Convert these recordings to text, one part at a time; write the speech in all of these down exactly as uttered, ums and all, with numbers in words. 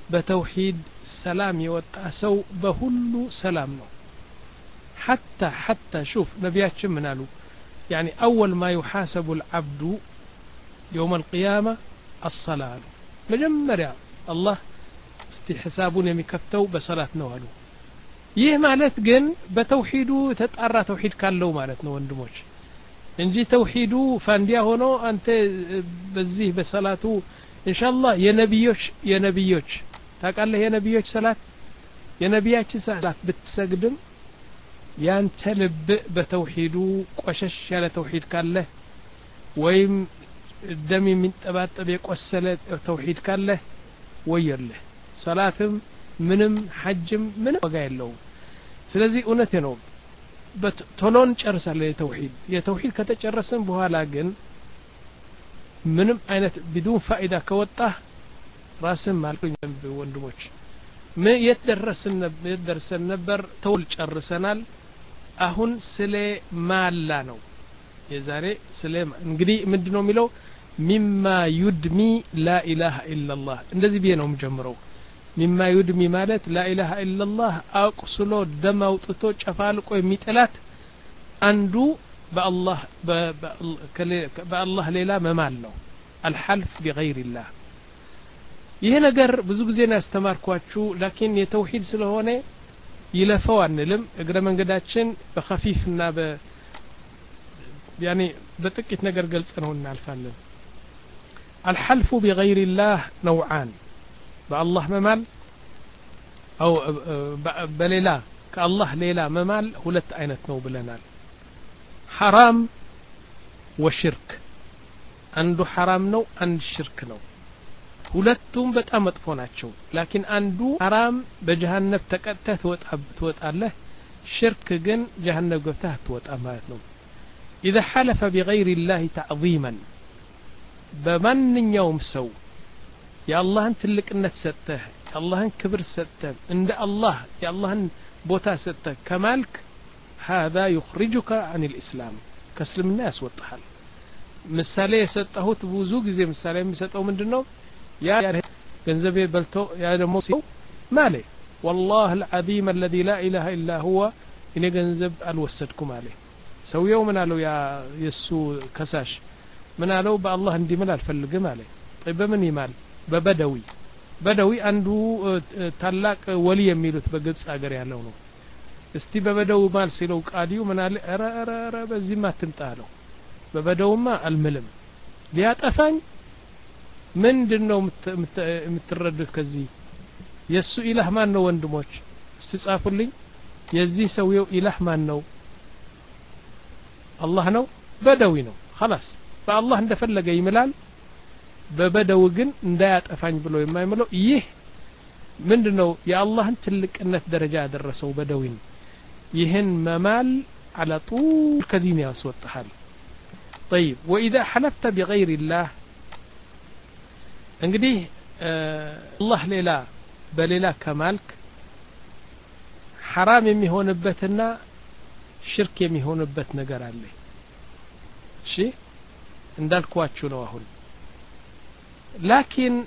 በተውሂድ ሰላም የወጣ ሰው በሁሉ ሰላም ነው حتى حتى شوف ነቢያችን ምን አሉ يعني اول ما يحاسب العبد يوم القيامه الصلاه መጀመሪያ አላህ እስቲ ሒሳቡን የሚከፍተው በሰላት ነው አሉ ይህ ማለት ግን በተውሂዱ ተጣራ ተውሂድ ካለው ማለት ነው ወንድሞች እንጂ ተውሂዱ ፋንዲያ ሆኖ አንተ በዚህ በሰላቱ ኢንሻአላህ የነብዮች የነብዮች ታውቃለህ የነብዮች ሰላት የነብያችን ሰላት ብትሰግድም ያንተ ልብ በተውሂዱ ቆሸሽ ያለ ተውሂድ ካለ ወይም ደም የሚንጠባጠብ የቆሰለ ተውሂድ ካለ ወየልህ ሰላትም ምንም ሐጅም ምንም ወጋ የለውም ስለዚህ እውነቴ ነው በቶሎን ጨርሳለህ የተውሂድ የተውሂድ ከተጨረሰን በኋላ ግን ምንም አይነት بدون ፋይዳ ከወጣ ራስን ማልኩኝ ወንድሞች ምን የተደረሰን የተደረሰን ነበር ተውል ጨርሰናል አሁን ስለ ማላ ነው የዛሬ ስለ እንግዲህ ምንድነው የሚለው مما يدمي لا اله الا الله እንደዚህ ቢየ ነው የምጀምረው مما يدمي ማለት لا اله الا الله አቁስሎ ደም አውጥቶ ጨፋልቆ የሚጥላት አንዱ በአላህ በአላህ ሌላ መማል ነው الحلف بغير الله ይሄ ነገር ብዙ ጊዜ ነው ያስተማርኳችሁ ላኪን የተውሂድ ስለሆነ ይለፈው አንልም እግረ መንገዳችን በخفيفና በ يعني በጥቂት ነገር ገልጽ ነው እናልፋለን الحلف بغير الله نوعان بالله ممال او بليلا كالله ليلا ممال ሁለት አይነት ነው ብለናል حرام وشرك አንዱ حرام ነው አንዱ ሽርክ ነው ሁለቱም በጣም መጥፎ ናቸው ላኪን አንዱ حرام በጀሃነም ተቀጥተህ ትወጣለህ ሽርክ ግን ጀሃነም ገብተህ ትወጣ ማለት ነው اذا حلف بغير الله تعظيما በማንኛውም ሰው የአላህን ትልቅነት ሰጠህ የአላህን ክብር ሰጠህ እንደ አላህ የአላህን ቦታ ሰጠህ ከማልክ هذا يخرجك عن الاسلام ከእስልምና ያስወጣሃል ምሳሌ የሰጠሁት ብዙ ጊዜ ምሳሌ የሚሰጠው ምንድነው ያ ገንዘቤ በልቶ ያ ደሞ ሲው ማለ والله العظيم الذي لا اله الا هو እኔ ገንዘብ አልወሰድኩም አለ ሰውየው ምን አለው ያ የሱ ከሳሽ ምን አለው በአላህ እንዲምል አልፈልግም አለ طيب በምን ይማል በበደዊ በደዊ አንዱ ታላቅ ወሊ የሚሉት በግብጽ ሀገር ያለው ነው እስቲ በበደው ማል ሲለው ቃዲው ምን አለ አረ አረ አረ በዚህ ማትምጣለው በበደውማ አልምልም ሊያጠፋኝ ምንድነው የምትረዱት ከዚህ የሱ ኢላህ ማን ነው ወንድሞች እስቲ ጻፉልኝ የዚህ ሰውየው ኢላህ ማን ነው አላህ ነው በደዊ ነው خلاص በአላህ እንደፈለገ ይምላል በበደው ግን እንዳያጠፋኝ ብሎ የማይምለው ይህ ምንድነው የአላህን ትልቅነት ደረጃ ያደረሰው በደዊን ይህን መማል على طول كذين ያስወጣሃል طيب واذا حلفت بغير الله እንግዲህ አላህ ሌላ በሌላ ከማልክ حرام የሚሆንበትና ሽርክ የሚሆንበት ነገር አለ እሺ እንዳልኳችሁ ነው አሁን لكن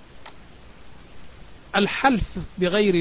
الحلف بغير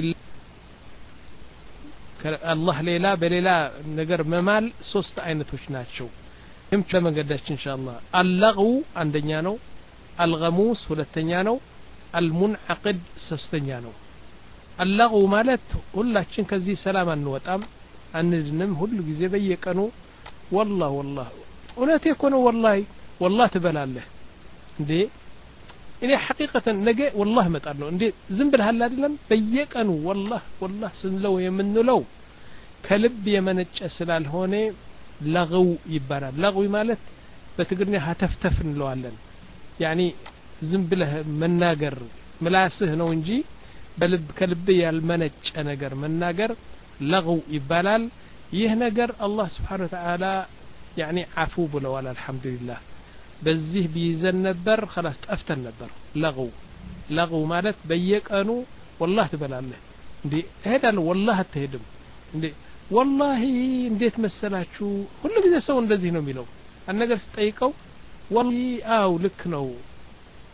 الله ሌላ በሌላ ነገር መማል ሶስት አይነቶች ናቸው እንት ለመገዳችን ኢንሻአላህ اللغو አንደኛ ነው الغموس ሁለተኛ ነው المنعقد ሶስተኛ ነው اللغو ማለት ሁላችን ከዚህ ሰላም አንወጣም አንድንም ሁሉ ጊዜ በየቀኑ والله والله እውነቴ እኮ ነው والله والله ትበላለህ እንዴ እኔ ሐቂቀተ ነገ والله መጣለሁ እንዴ ዝም ብለሃል አይደለም በየቀኑ والله والله ስንለው የምንለው ከልብ የመነጨ ስላልሆነ ለغው ይባላል ለغው ማለት በትግርኛ ሀተፍተፍ እንለዋለን يعني ዝም ብለህ መናገር ምላስህ ነው እንጂ በልብ ከልብ ያልመነጨ ነገር መናገር ለغው ይባላል ይህ ነገር አላህ Subhanahu Wa Ta'ala يعني عفو ብለዋል አልহামዱሊላህ በዚህ ቢይዘን ነበር خلاص ጠፍተን ነበር ለغው ለغው ማለት በየቀኑ والله ትበላለህ እንዴ እሄዳለሁ والله አትሄድም እንዴ والله እንዴት መሰላችሁ ሁሉ ጊዜ ሰው እንደዚህ ነው የሚለው አንነገር ስጠይቀው والله አው ልክ ነው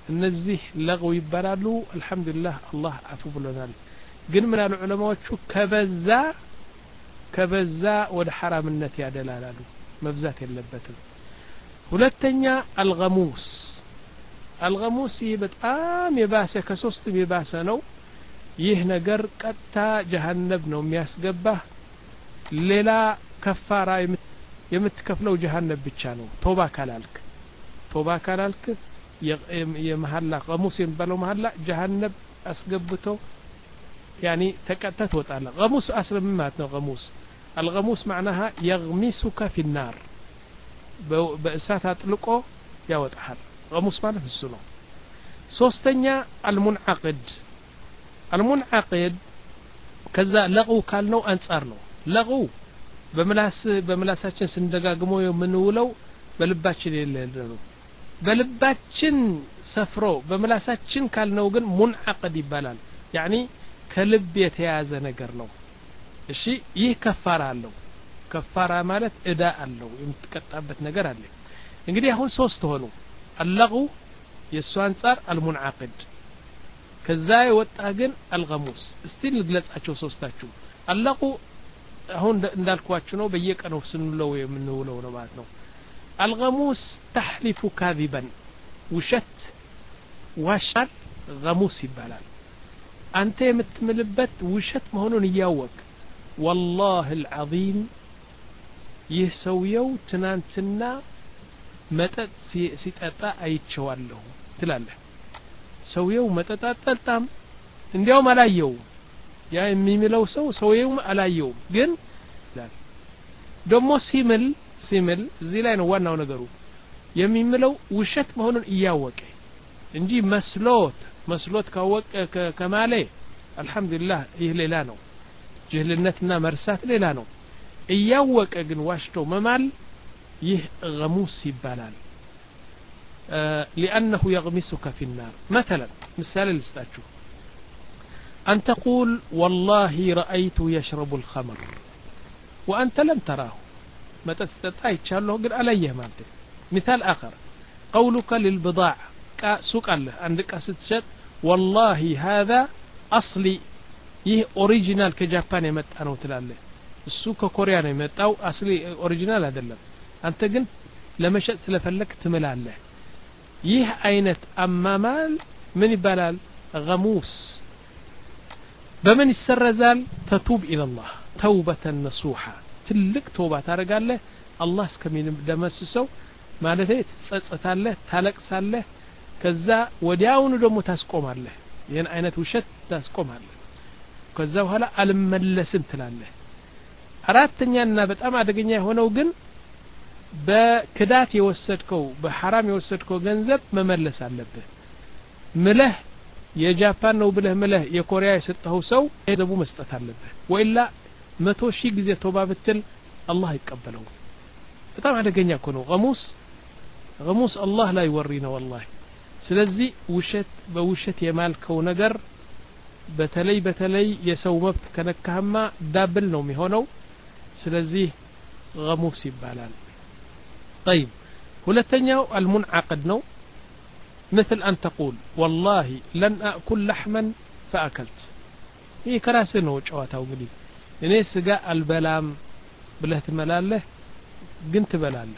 እነዚህ ለغው ይባላሉ አልহামዱሊላህ አላህ አፉ ብሎናል ግን ምን አሉ ዑለማዎቹ ከበዛ ከበዛ ወደ ሐራምነት ያደላላሉ መብዛት የለበትም ሁለተኛ አልገሙስ አልገሙስ በጣም የባሰ ከሶስቱም የባሰ ነው ይህ ነገር ቀጣ ጀሃነም ነው የሚያስገባ ሌላ ከፋራ የምትከፍለው ጀሃነም ብቻ ነው ቶባ ካላልክ ቶባ ካላልክ የመሐላ ገሙስ የሚባለው መሐላ ጀሃነም አስገብቶ يعني تكتت وطالع غموس أصلا ما تنو غموس الغموس معناها يغمسك في النار بأسات أطلقه يا وطحر غموس معناه السنو سوستنيا المنعقد المنعقد كذا لغو كالنو أنصارنو لغو بملاس بملاساتችን ስንደጋግመው የምንውለው በልባችን የሌለው በልባችን ሰፍሮ በመላሳችን ካልነው ግን ሙንዓቅድ ይባላል يعني ከልብ የተያዘ ነገር ነው እሺ ይህ ከፋራ አለው ከፋራ ማለት እዳ አለው የምትቀጣበት ነገር አለ እንግዲህ አሁን ሶስት ሆኑ አልለጉ የሱ አንፃር አልሙንዓቅድ ከዛ ይወጣ ግን አልገሙስ እስቲ ልግለጻቸው ሶስታችሁ አልለጉ አሁን እንዳልኳችሁ ነው በየቀኑ ስንለው የምንውለው ነው ማለት ነው አልገሙስ ተሕሊፉ ካዚበን ውሸት ዋሻል ገሙስ ይባላል አንተ የምትምልበት ውሸት መሆኑን ይያወቅ والله العظيم ይሰውየው ትናንትና መጠጥ ሲጠጣ አይቼዋለሁ ትላለህ ሰውየው መጠጥ አጠጣም እንዲያውም አላየው ያ የሚምለው ሰው ሰውየው አላየው ግን ደሞ ሲምል ሲምል እዚህ ላይ ነው ዋናው ነገሩ የሚምለው ውሸት መሆኑን ይያወቅ እንጂ መስሎት መስሎት ካወቀ ከማለ አልহামዱሊላህ ይህ ሌላ ነው ጅህልነትና መርሳት ሌላ ነው እያወቀ ግን ዋሽቶ መማል ይህ ገሙስ ይባላል لانه يغمسك في النار مثلا مثال لستاچو ان تقول والله رايت يشرب الخمر وانت لم تراه ما تستطيع يچالو ግን አላየህ ማለት مثال اخر قولك للبضاعه سوق الله عندك ስትሸጥ والله هذا اصلي ይህ ኦሪጂናል ከጃፓን የመጣ ነው ትላለህ እሱ ከኮሪያ ነው የመጣው አስሊ ኦሪጂናል አይደለም አንተ ግን ለመሸጥ ስለፈለክ ትምላለህ ይህ አይነት አማማል ምን ይባላል ገሙስ በምን ይሰረዛል ተቱብ ኢላላህ ተውበተን ነሱሃ ትልቅ ተውባ ታረጋለህ አላህ እስከሚንም ደመስሰው ማለት ትጸጸታለህ ታለቅሳለህ ከዛ ወዲያውኑ ደግሞ ታስቆማለህ ይሄን አይነት ውሸት ታስቆማለህ ከዛ በኋላ አልመለስም ትላለህ አራተኛና በጣም አደገኛ የሆነው ግን በክዳት የወሰድከው በሐራም የወሰድከው ገንዘብ መመለስ አለብህ ምለህ የጃፓን ነው ብለህ ምለህ የኮሪያ የሰጠው ሰው ገንዘቡ መስጠት አለብህ ወይላ መቶ ሺህ ጊዜ ተውባ ብትል አላህ ይቀበለው በጣም አደገኛ እኮ ነው ገሙስ ገሙስ አላህ ላይ ወሪና والله ስለዚህ ውሸት በውሸት የማልከው ነገር በተለይ በተለይ የሰው መብት ከነካህማ ዳብል ነው የሚሆነው ስለዚህ ገሙስ ይባላል طيب ሁለተኛው المنعقد ነው مثل أن تقول والله لن أأكل لحما فأكلت ይህ ከራስ ነው ጨዋታው እንግዲህ እኔ ስጋ አልበላም ብለህ ትመላለህ ግን ትበላለህ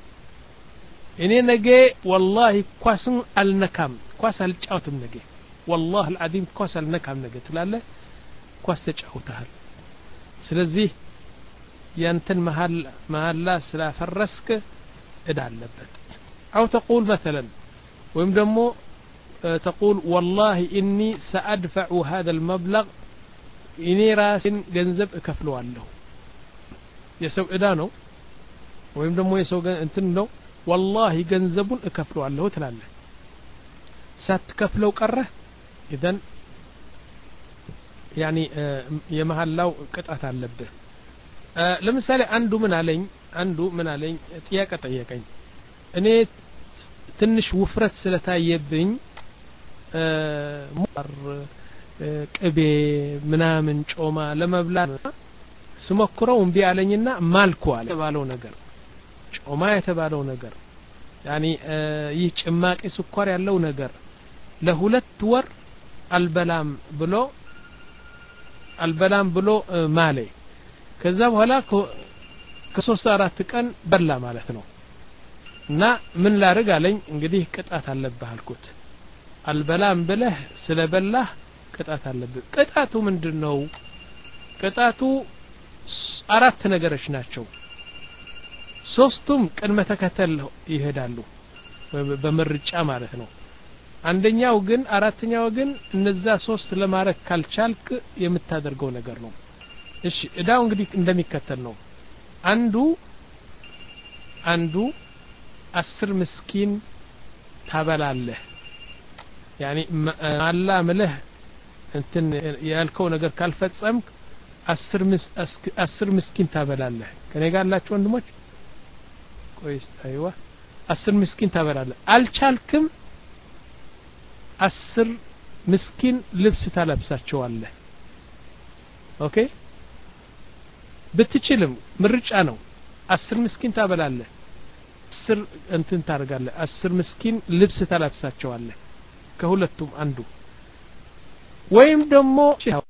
እኔ ነገ والله ኳስን አልነካም ኳስ አልጫወትም ነገ والله العظيم ኳስ አልነካም ነገ ትላለህ ኳስ ተጫውተሃል ስለዚህ ያንተን መሃል መሃላ ስላፈረስክ እዳለበት أو تقول مثلا ወይም ደግሞ تقول والله إني سأدفع هذا المبلغ إني راسن ገንዘብ እከፍለዋለሁ የሰው እዳ ነው ወይም ደግሞ የሰው እንትን ነው والله ገንዘቡን እከፍለዋለሁ ትላለህ ሳትከፍለው ቀረ إذن يعني የመሐላው ቅጣት አለበት ለምሳሌ አንዱ ምን አለኝ አንዱ ምን አለኝ ጥያቄ ጠየቀኝ እኔ ትንሽ ውፍረት ስለታየብኝ ሙር ቅቤ ምናምን ጮማ ለመብላት ስሞክረው እንቢ አለኝና ማልኩ አለ ባለው ነገር ጮማ የተባለው ነገር يعني ይህ ጭማቂ ስኳር ያለው ነገር ለሁለት ወር አልበላም ብሎ አልበላም ብሎ ማለ ከዛ በኋላ ከሶስት አራት ቀን በላ ማለት ነው እና ምን ላርግ አለኝ እንግዲህ ቅጣት አለብህ አልኩት አልበላም ብለህ ስለበላህ ቅጣት አለብህ ቅጣቱ ምንድነው ቅጣቱ አራት ነገሮች ናቸው ሶስቱም ቅድመ ተከተል ይሄዳሉ በመርጫ ማለት ነው አንደኛው ግን አራተኛው ግን እነዛ ሶስት ለማረክ ካልቻልክ የምታደርገው ነገር ነው እሺ እዳው እንግዲህ እንደሚከተል ነው አንዱ አንዱ አስር ምስኪን ታበላለህ يعني ማላ ምለህ እንትን ያልከው ነገር ካልፈጸምክ አስር ምስ አስር ምስኪን ታበላለህ ከኔ ጋር አላችሁ ወንድሞች ቆይስ አይዋ አስር ምስኪን ታበላለህ አልቻልክም አስር ምስኪን ልብስ ታለብሳቸዋለህ ኦኬ ብትችልም ምርጫ ነው አስር ምስኪን ታበላለህ አስር እንትን ታርጋለህ አስር ምስኪን ልብስ ታለብሳቸዋለህ ከሁለቱም አንዱ ወይም ደግሞ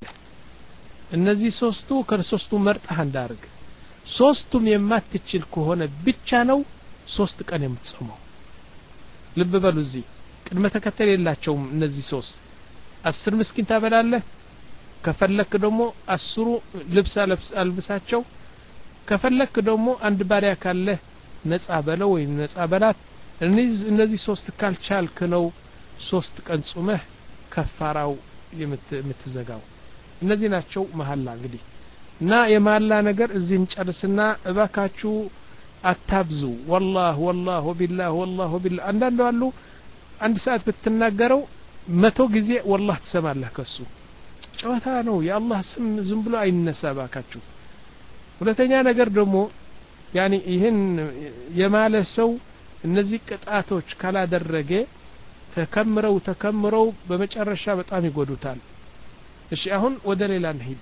እነዚህ ሶስቱ ከሶስቱ መርጠህ እንዳርግ ሶስቱም የማትችል ከሆነ ብቻ ነው ሶስት ቀን የምትጾመው ልብ በሉ እዚህ ቅድመ ተከተል የላቸውም እነዚህ ሶስት አስር ምስኪን ታበላለህ ከፈለክ ደግሞ አስሩ ልብስ አልብሳቸው ከፈለክ ደግሞ አንድ ባሪያ ካለ ነፃ በለው ወይ ነፃ በላት እነዚህ እነዚህ ሶስት ካልቻልክ ነው ሶስት ቀን ጾመህ ከፋራው የምትዘጋው እነዚህ ናቸው መሐላ እንግዲህ እና የመሐላ ነገር እዚህ እንጨርስና እባካችሁ አታብዙ والله والله بالله والله بالله አንዳንዱ አሉ አንድ ሰዓት ብትናገረው መቶ ጊዜ والله ትሰማለህ ከሱ ጨዋታ ነው የአላህ ስም ዝም ብሎ አይነሳ ባካችሁ ሁለተኛ ነገር ደግሞ ያኒ ይሄን የማለ ሰው እነዚህ ቅጣቶች ካላደረገ ተከምረው ተከምረው በመጨረሻ በጣም ይጎዱታል እሺ አሁን ወደ ሌላ እንሂድ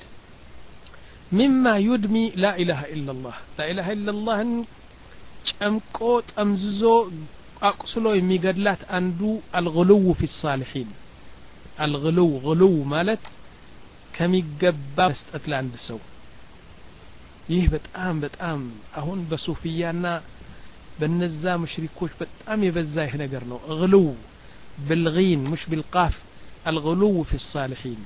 مما يدمي لا اله الا الله لا اله الا الله ጨምቆ ጠምዝዞ አቁስሎ የሚገድላት አንዱ الغلو في الصالحين الغلو غلو ማለት ከሚገባ መስጠት ለአንድ ሰው ይህ በጣም በጣም አሁን በሱፊያና በነዛ ሙሽሪኮች በጣም የበዛ ይሄ ነገር ነው غلو بالغين مش بالقاف الغلو في الصالحين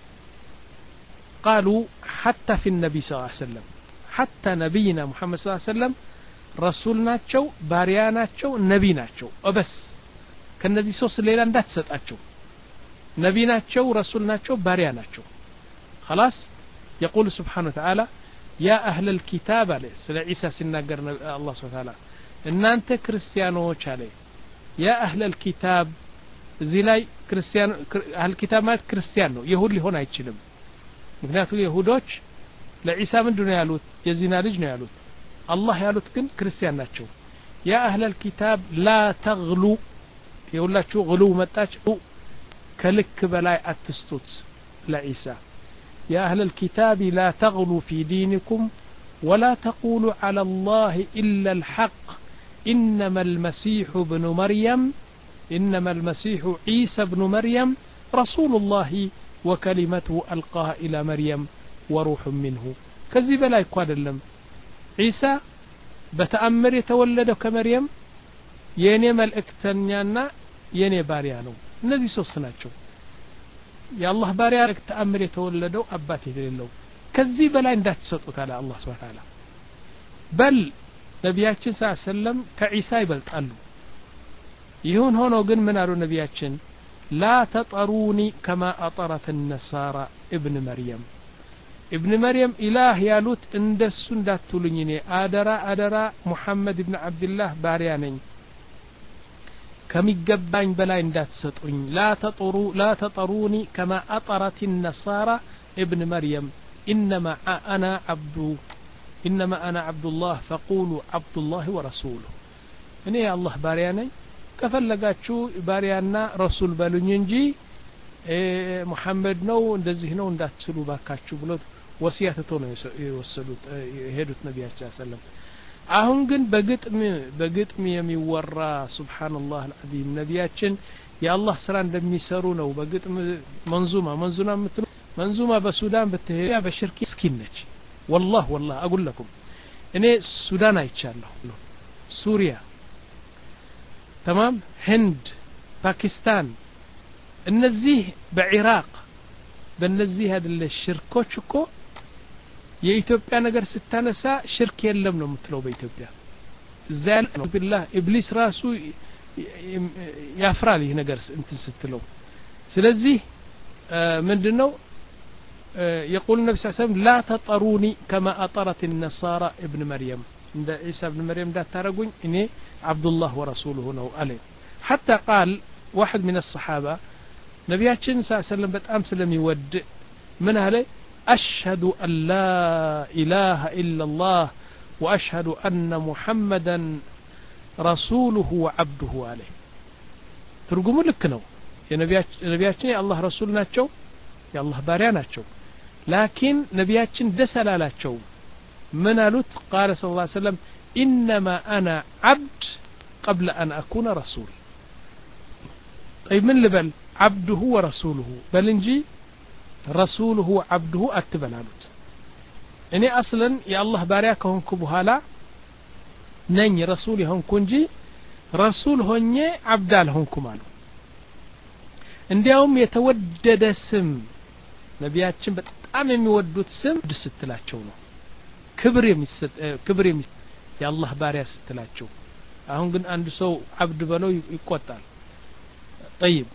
قالوا حتى في النبي صلى الله عليه وسلم حتى نبينا محمد صلى الله عليه وسلم رسول ናቸው ባሪያ ናቸው ነብይ ናቸው በስ ከነዚህ ሶስት ሌላ እንዳትሰጣቸው ነብይ ናቸው ረሱል ናቸው ባሪያ ናቸው خلاص يقول سبحانه وتعالى يا اهل الكتاب عليه سለ ዒሳ ሲናገር الله سبحانه وتعالى እናንተ ክርስቲያኖች አለ يا اهل الكتاب እዚህ ላይ ክርስቲያን አህል ኪታብ ማለት ክርስቲያን ነው ይሁድ ሊሆን አይችልም ምክንያቱም ይሁዶች ለዒሳ ምንድነው ያሉት የዚና ልጅ ነው ያሉት አላህ ያሉት ግን ክርስቲያን ናቸው ያ አህለል ኪታብ ላ ተግሉ ይውላችሁ ግሉ መጣች ከልክ በላይ አትስጡት ለዒሳ ያ አህለል ኪታብ ላ ተግሉ ፊ ዲንኩም ولا تقولوا على الله إلا الحق إنما المسيح ابن مريم إنما المسيح عيسى ابن مريم رسول الله وكلمته ألقاها إلى مريم وروح منه كذب لا يقال عيسى بتأمر يتولد كمريم يني ملئكتنيانا يني باريانو نزي سوسناتشو يا الله باريا تأمر يتولدو أباتي لله كذب لا اندات تسطوت على الله سبحانه وتعالى بل نبياتنا صلى الله عليه وسلم كعيسى يبلطالو يهون هونو ግን ምን አሉ ነብያችን لا تطروني كما أطرت النصارى ابن مريم ابن مريم إله يالوت اندس እንዳትሉኝ እኔ አደራ አደራ ሙሐመድ ኢብኑ አብዱላህ ባሪያ ነኝ ከሚገባኝ በላይ እንዳትሰጡኝ لا تطروا لا تطروني كما أطرت النصارى ابن مريم إنما أنا عبد إنما أنا عبد الله فقولوا عبد الله ورسوله እኔ አላህ ባሪያ ነኝ ከፈለጋችሁ ባሪያና ረሱል በሉኝ እንጂ ሙሐመድ ነው እንደዚህ ነው እንዳትሉ ባካችሁ ብሎ ወሲያተቶ ነው የወሰዱት የሄዱት ነብያችን ሰለላሁ ዐለይሂ ወሰለም አሁን ግን በግጥም በግጥም የሚወራ ሱብሃንአላህ አልዓዚም ነብያችን የአላህ ስራ እንደሚሰሩ ነው በግጥም መንዙማ መንዙማ ምትሉ መንዙማ በሱዳን በተሄያ በሽርክ ምስኪን ነች والله والله اقول لكم እኔ ሱዳን አይቻለሁ ሱሪያ تمام هند باكستان እነዚህ በኢራቅ በእነዚህ አይደለ ሽርኮች እኮ የኢትዮጵያ ነገር ስታነሳ ሽርክ የለም ነው የምትለው በኢትዮጵያ ዛል بالله ኢብሊስ ራሱ ያፍራል ይሄ ነገር እንትን ስትለው ስለዚህ ምንድነው يقول النبي صلى الله عليه وسلم لا تطروني كما أطرت النصارى ابن مريم عند عيسى ابن مريم ده ترغون اني عبد الله ورسوله ነው عليه حتى قال واحد من الصحابه نبياتنا صلى الله عليه وسلم በጣም ስለሚወድ ምን አለ أشهد أن لا إله إلا الله وأشهد أن محمدا رسوله وعبده عليه ትርጉሙ ልክ ነው የነቢያችን የአላህ ረሱል ናቸው የአላህ ባሪያ ናቸው لكن ነቢያችን ደሰላላቸው من قالت قال صلى الله عليه وسلم إنما أنا عبد قبل أن أكون رسول طيب من لبل عبده ورسوله بل انجي رسوله وعبده أتبلالوت إني أصلا يا الله باريك هونكو بهالا نني رسولي هونكو نجي رسول هوني عبدال هونكو مالو እንዲያውም የተወደደ ስም ነቢያችን በጣም የሚወዱት ስም ድስትላቸው ነው ክብር የሚሰጥ ክብር የሚሰጥ የአላህ ባሪያ ስትላቸው አሁን ግን አንድ ሰው አብድ በለው ይቆጣል طيب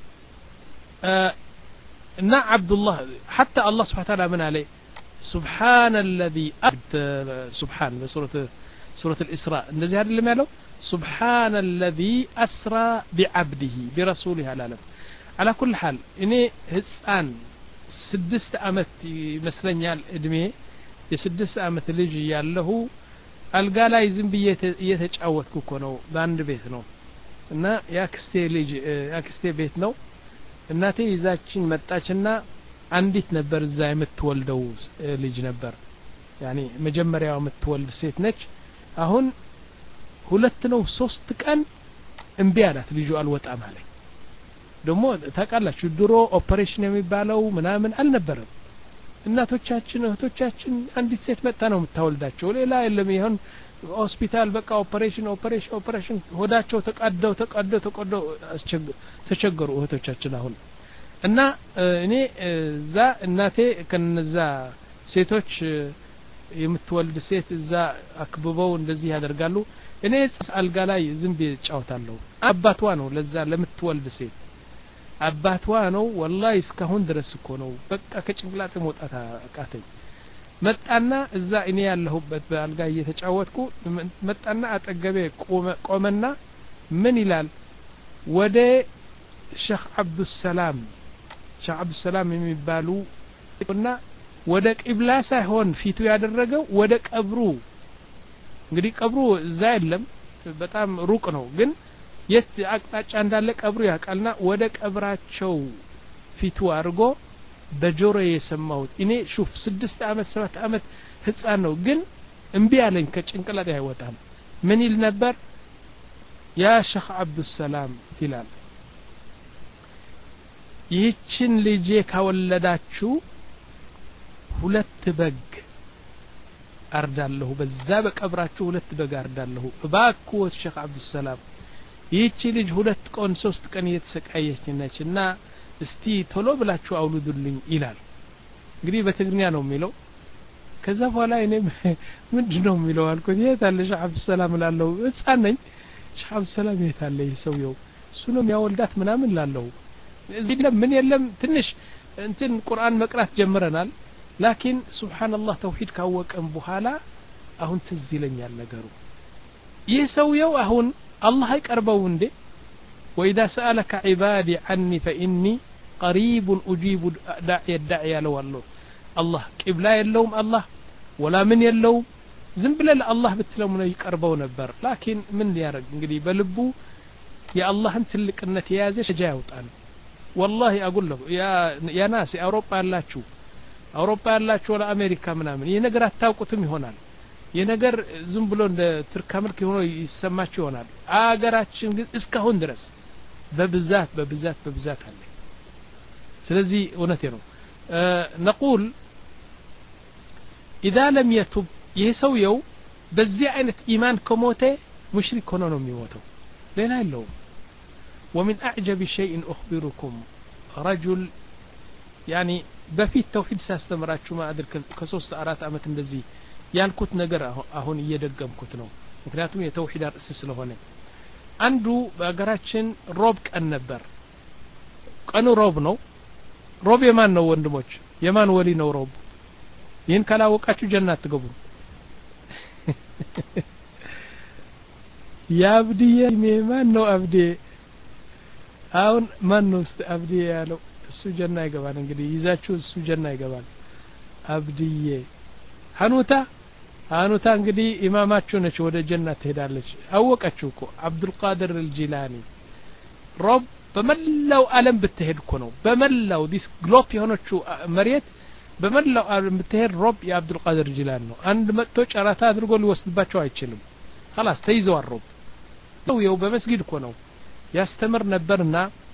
እና አብዱላህ حتى الله سبحانه وتعالى من عليه سبحان الذي أبد سبحان بسورة سورة الإسراء الذي هذا اللي ماله سبحان الذي أسرى بعبده برسوله العالم على كل حال إني هسان سدست أمت مسلنيال إدمي የስድስት አመት ልጅ ያለው አልጋ ላይ ዝም ብዬ እየተጫወትኩ እኮ ነው በአንድ ቤት ነው እና ያክስቴ ልጅ ያክስቴ ቤት ነው እናቴ ይዛችኝ መጣችና አንዲት ነበር እዛ የምትወልደው ልጅ ነበር ያኒ መጀመሪያው የምትወልድ ሴት ነች አሁን ሁለት ነው ሶስት ቀን እምቢ አላት ልጁ አልወጣም አለኝ ደሞ ታቃላችሁ ድሮ ኦፕሬሽን የሚባለው ምናምን አልነበረም እናቶቻችን እህቶቻችን አንዲት ሴት መጣ ነው የምታወልዳቸው ሌላ የለም ይሁን ሆስፒታል በቃ ኦፕሬሽን ኦፕሬሽን ኦፕሬሽን ሆዳቸው ተቀደው ተቀደው ተቀደው ተቸገሩ እህቶቻችን አሁን እና እኔ እዛ እናቴ ከነዛ ሴቶች የምትወልድ ሴት እዛ አክብበው እንደዚህ ያደርጋሉ እኔ አልጋ ላይ ዝም ብዬ ጫውታለሁ አባቷ ነው ለዛ ለምትወልድ ሴት አባቷ ነው ወላሂ እስካሁን ድረስ እኮ ነው በቃ ከጭንቅላቴ መውጣት አቃተኝ መጣና እዛ እኔ ያለሁበት በአልጋ እየተጫወትኩ መጣና አጠገቤ ቆመና ምን ይላል ወደ ሼክ አብዱስ ሰላም ሼክ አብዱስ ሰላም የሚባሉ እና ወደ ቂብላ ሳይሆን ፊቱ ያደረገው ወደ ቀብሩ እንግዲህ ቀብሩ እዛ የለም በጣም ሩቅ ነው ግን የት አቅጣጫ እንዳለ ቀብሩ ያቃልና ወደ ቀብራቸው ፊቱ አርጎ በጆሮ የሰማሁት እኔ ሹፍ ስድስት አመት ሰባት አመት ህፃን ነው ግን እምቢ አለኝ ከጭንቅላቴ አይወጣም ምን ይል ነበር ያ ሼክ አብዱስ ሰላም ይላል ይህችን ልጅ ካወለዳችሁ ሁለት በግ አርዳለሁ በዛ በቀብራችሁ ሁለት በግ አርዳለሁ እባክዎ ሼክ አብዱስ ሰላም ይህች ልጅ ሁለት ቀን ሶስት ቀን እየተሰቃየች ነችና እስቲ ቶሎ ብላችሁ አውሉዱልኝ ይላል እንግዲህ በትግርኛ ነው የሚለው ከዛ በኋላ እኔ ምንድነው የሚለው አልኩት የታለ ሼክ አብዱስ ሰላም ላለው ህፃን ነኝ ሼክ አብዱስ ሰላም የታለ ይሰውየው እሱ ነው የሚያወልዳት ምናምን ላለው እዚህ ምን የለም ትንሽ እንትን ቁርአን መቅራት ጀምረናል لكن سبحان الله توحيد ካወቀን በኋላ አሁን ትዝ ይለኛል ነገሩ ይሰውየው አሁን الله يقربوا እንዴ واذا سالك عبادي عني فاني قريب اجيب داعي الداعي له والله الله قبلة የለውም الله ولا من የለውም ዝም ብለ الله ብትለው ነው ይቀርበው ነበር لكن ምን ሊያረግ እንግዲህ በልቡ የአላህን ትልቅነት የያዘ ሸጃ ያውጣል والله اقول له يا يا ناس አውሮፓ ያላችሁ አውሮፓ ያላችሁ ወላ አሜሪካ ምናምን ይሄ ነገር አታውቁትም ይሆናል ይሄ ነገር ዝም ብሎ እንደ ትርካ መልክ ሆኖ ይሰማችሁ ይሆናል አገራችን ግን እስካሁን ድረስ በብዛት በብዛት በብዛት አለ ስለዚህ እውነቴ ነው نقول إذا لم يتب يسويو በዚህ አይነት ኢማን ከሞተ ሙሽሪክ ሆኖ ነው የሚሞተው ሌላ የለውም ومن أعجب شيء أخبركم رجل يعني በፊት ተውሂድ ሳስተምራችሁ ማድር ከሶስት አራት አመት እንደዚህ ያልኩት ነገር አሁን እየደገምኩት ነው ምክንያቱም የተውሂድ አርስ ስለሆነ አንዱ በአገራችን ሮብ ቀን ነበር ቀኑ ሮብ ነው ሮብ የማን ነው ወንድሞች የማን ወሊ ነው ሮብ ይህን ካላወቃችሁ ጀነት ትገቡ ያብዲየ ማን ነው አብዲ አሁን ማን ነው እስቲ አብዲ ያለው እሱ ጀና ይገባል እንግዲህ ይዛችሁ እሱ ጀና ይገባል አብዲየ ሐኑታ ሐኑታ እንግዲህ ኢማማችሁ ነች ወደ ጀነት ትሄዳለች አወቀችሁ እኮ አብዱል ቃድር አልጂላኒ ሮብ በመላው ዓለም ብትሄድ እኮ ነው በመላው ዲስ ግሎብ የሆነችው መሬት በመላው ዓለም ብትሄድ ሮብ የአብዱል ቃድር ጂላኒ ነው አንድ መጥቶ ጨራታ አድርጎ ሊወስድባቸው አይችልም خلاص ተይዘዋል ሮብ ነው የው በመስጊድ እኮ ነው ያስተምር ነበርና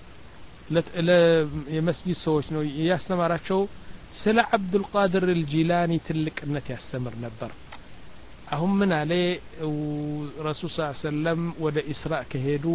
ለመስጊድ ሰዎች ነው ያስተማራቸው ስለ አብዱል ቃድር አልጂላኒ ትልቅነት ያስተምር ነበር አሁን ምን አለ ረሱል ሰለላሁ ዐለይሂ ወሰለም ወደ ኢስራእ ከሄዱ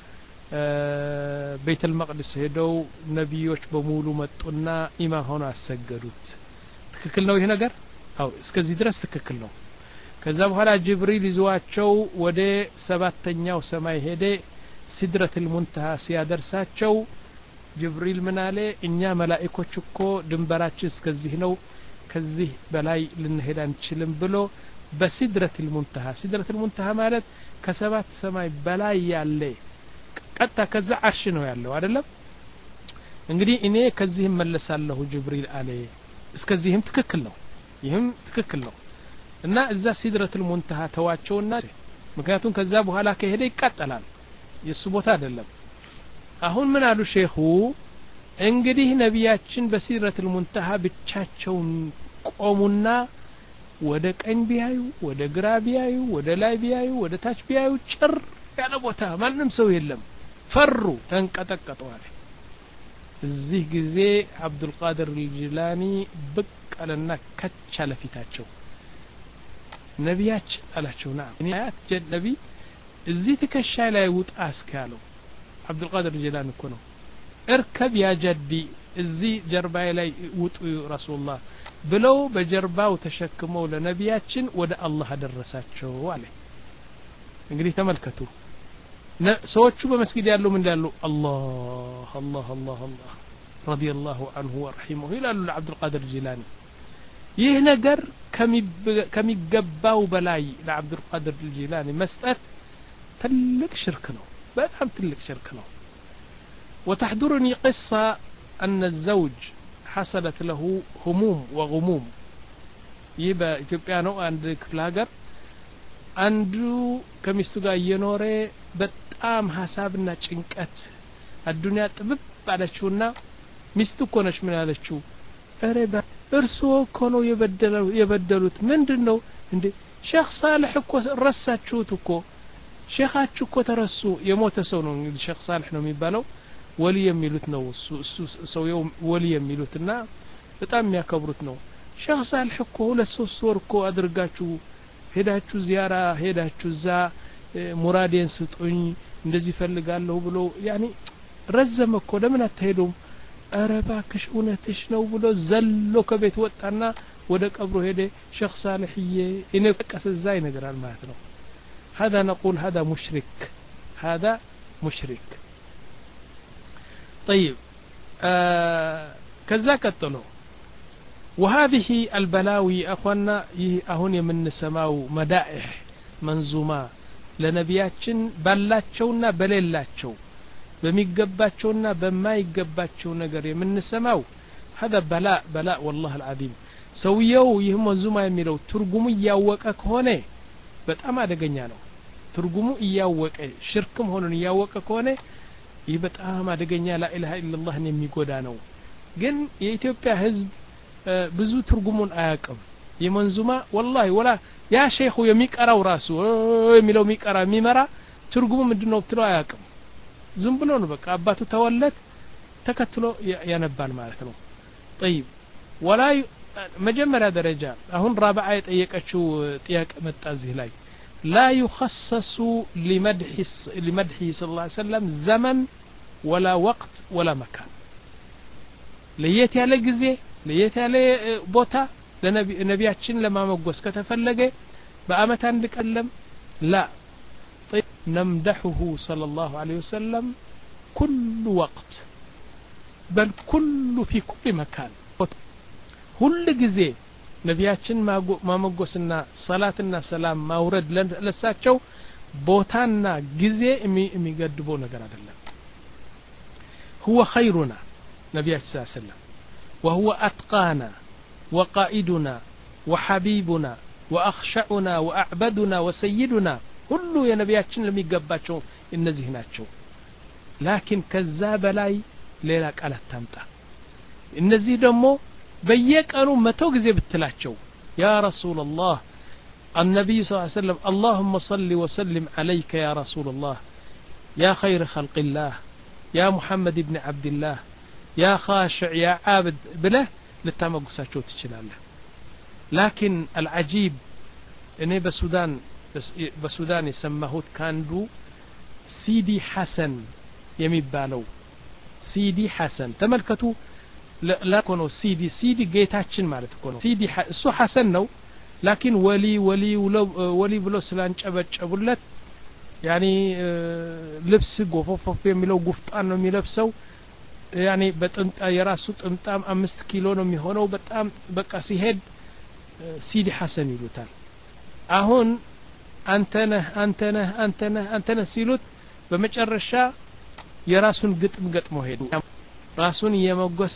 ቤተ المقدس ሄደው ነብዮች በሙሉ መጡና ኢማም ሆኖ አሰገዱት ትክክል ነው ይሄ ነገር አው እስከዚህ ድረስ ትክክል ነው ከዛ በኋላ ጅብሪል ይዟቸው ወደ ሰባተኛው ሰማይ ሄደ ሲድረቱል ሙንተሃ ሲያደርሳቸው ጅብሪል ምን አለ እኛ መላእክቶች እኮ ድንበራችን እስከዚህ ነው ከዚህ በላይ ልንሄድ አንችልም ብሎ በሲድረቱል ሙንተሃ ሲድረቱል ሙንተሃ ማለት ከሰባት ሰማይ በላይ ያለ ቀጣ ከዛ አርሽ ነው ያለው አይደለም እንግዲህ እኔ ከዚህ መለሳለሁ ጅብሪል አለ እስከዚህም ትክክል ነው ይህም ትክክል ነው እና እዛ ሲድረቱል ሙንተሃ ተዋቸውና ምክንያቱም ከዛ በኋላ ከሄደ ይቃጠላል የሱ ቦታ አይደለም አሁን ምን አሉ ሼኹ እንግዲህ ነቢያችን በሲድረቱል ሙንተሃ ብቻቸውን ቆሙና ወደ ቀኝ ቢያዩ ወደ ግራ ቢያዩ ወደ ላይ ቢያዩ ወደ ታች ቢያዩ ጭር ያለ ቦታ ማንንም ሰው የለም ፈሩ ተንቀጠቀጡ አለ እዚህ ጊዜ አብዱል ቃድር አልጂላኒ በቀለና ከቻለ ፊታቸው ነቢያችን አላቸውና እኔ አያት ጀነቢ እዚህ ተከሻይ ላይ ውጣ አስካለው አብዱል ቃድር አልጂላኒ እኮ ነው እርከብ ያ ጀዲ እዚህ ጀርባዬ ላይ ውጡ ረሱላህ ብለው በጀርባው ተሸክመው ለነቢያችን ወደ አላህ አደረሳቸው አለ እንግዲህ ተመልከቱ ሰዎቹ በመስጊድ ያለው ምን ይላሉ አላህ አላህ አላህ አላህ ረዲየላሁ ዐንሁ ወረሂመሁ ይላሉ ለአብዱል ቃድር አልጂላኒ ይህ ነገር ከሚገባው በላይ ለአብዱል ቃድር አልጂላኒ መስጠት ትልቅ ሽርክ ነው በጣም ትልቅ ሽርክ ነው وتحضرني قصة أن الزوج حصلت له هموم وغموم يبقى إثيوبيا نو عند كفل هاجر عنده كميستو ጋር እየኖረ በጣም ሐሳብና ጭንቀት አዱንያ ጥብብ ባለችውና ሚስቱ እኮ ነች ምን ያለችው አረባ እርሱ እኮ ነው የበደለው የበደሉት ምንድነው እንዴ ሼኽ ሳልህ እኮ ረሳችሁት እኮ ሼኻችሁ እኮ ተረሱ የሞተ ሰው ነው እንግዲህ ሼኽ ሳልህ ነው የሚባለው ወሊ የሚሉት ነው እሱ ሰውየው ወሊ የሚሉትና በጣም የሚያከብሩት ነው ሼኽ ሳልህ እኮ ሁለት ሶስት ወር እኮ አድርጋችሁ ሄዳችሁ ዚያራ ሄዳችሁ ዛ ሙራዴን ስጡኝ እንደዚህ ፈልጋለሁ ብሎ ያኒ ረዘመ እኮ ለምን አትሄዱም አረባክሽ እውነትሽ ነው ብሎ ዘሎ ከቤት ወጣና ወደ ቀብሩ ሄደ ሼኽ ሳልህዬ እኔ ቀሰዛ ይነግራል ማለት ነው هذا نقول هذا مشرك هذا مشرك طيب آه كذا كتلو وهذه البلاوي أخوانا أهون من سماو مدائح منظومة لنبياتشن بلاتشونا بليلاتشو بميقباتشونا بما يقباتشو نقر من سماو هذا بلاء بلاء والله العظيم سويو يهم منظومة يميلو ترقمو ياوكك هوني بتأما دقنيانو ترقمو ياوك شركم هونو ياوكك هوني يبتأما دقنيا لا إله إلا الله نمي قدانو جن يإثيوبيا حزب ብዙ ትርጉሙን አያውቅም የመንዙማ والله ولا ያ ሼኹ የሚቀራው ራሱ የሚለው የሚቀራ የሚመራ ትርጉሙ ምንድነው ትለው አያውቅም ዝም ብሎ ነው በቃ አባቱ ተወለት ተከትሎ ያነባል ማለት ነው طيب ولا መጀመሪያ ደረጃ አሁን ራብዓ የጠየቀችው ጥያቄ መጣ እዚህ ላይ لا يخصص لمدح لمدحه صلى الله عليه وسلم زمن ولا وقت ولا مكان ለየት ያለ ጊዜ ለየት ያለ ቦታ ለነቢያችን ለማመጎስ ከተፈለገ በአመት አንድ ቀለም لا طيب نمدحه صلى الله عليه وسلم كل وقت بل كل في كل مكان كل ጊዜ ነቢያችን ማመጎስና ሰላትና ሰላም ማውረድ ለሳቸው ቦታና ጊዜ የሚገድበው ነገር አይደለም هو خيرنا نبينا صلى الله عليه وسلم وهو أتقانا وقائدنا وحبيبنا وأخشعنا وأعبدنا وسيدنا كل يا نبياتنا لم يقباتشو النزيه ناتشو لكن كذاب لاي ليلا قالت تامتا النزيه دمو بيقانو متو غزي بتلاتشو يا رسول الله النبي صلى الله عليه وسلم اللهم صل وسلم عليك يا رسول الله يا خير خلق الله يا محمد ابن عبد الله يا خاشع يا عابد بله لتامقساچو تشلاله لكن العجيب اني بسودان بسودان يسموه كاندو سيدي حسن يميبالو سيدي حسن تملكتو لا كونو سيدي سيدي جيتاچن ማለት እኮ ነው سيدي እሱ ሐሰን ነው لكن ولي ولي ولي ብሎ ስላንጨበጨቡለት يعني ልብስ ጎፎፎፍ የሚለው ጉፍጣን ነው የሚለብሰው يعني በጥምጣ የራሱ ጥምጣም አምስት ኪሎ ነው የሚሆነው በጣም በቃ ሲሄድ ሲዲ ሐሰን ይሉታል አሁን አንተነህ አንተነህ አንተነህ አንተነህ ሲሉት በመጨረሻ የራሱን ግጥም ገጥሞ ሄዱ ራሱን የመጎሰ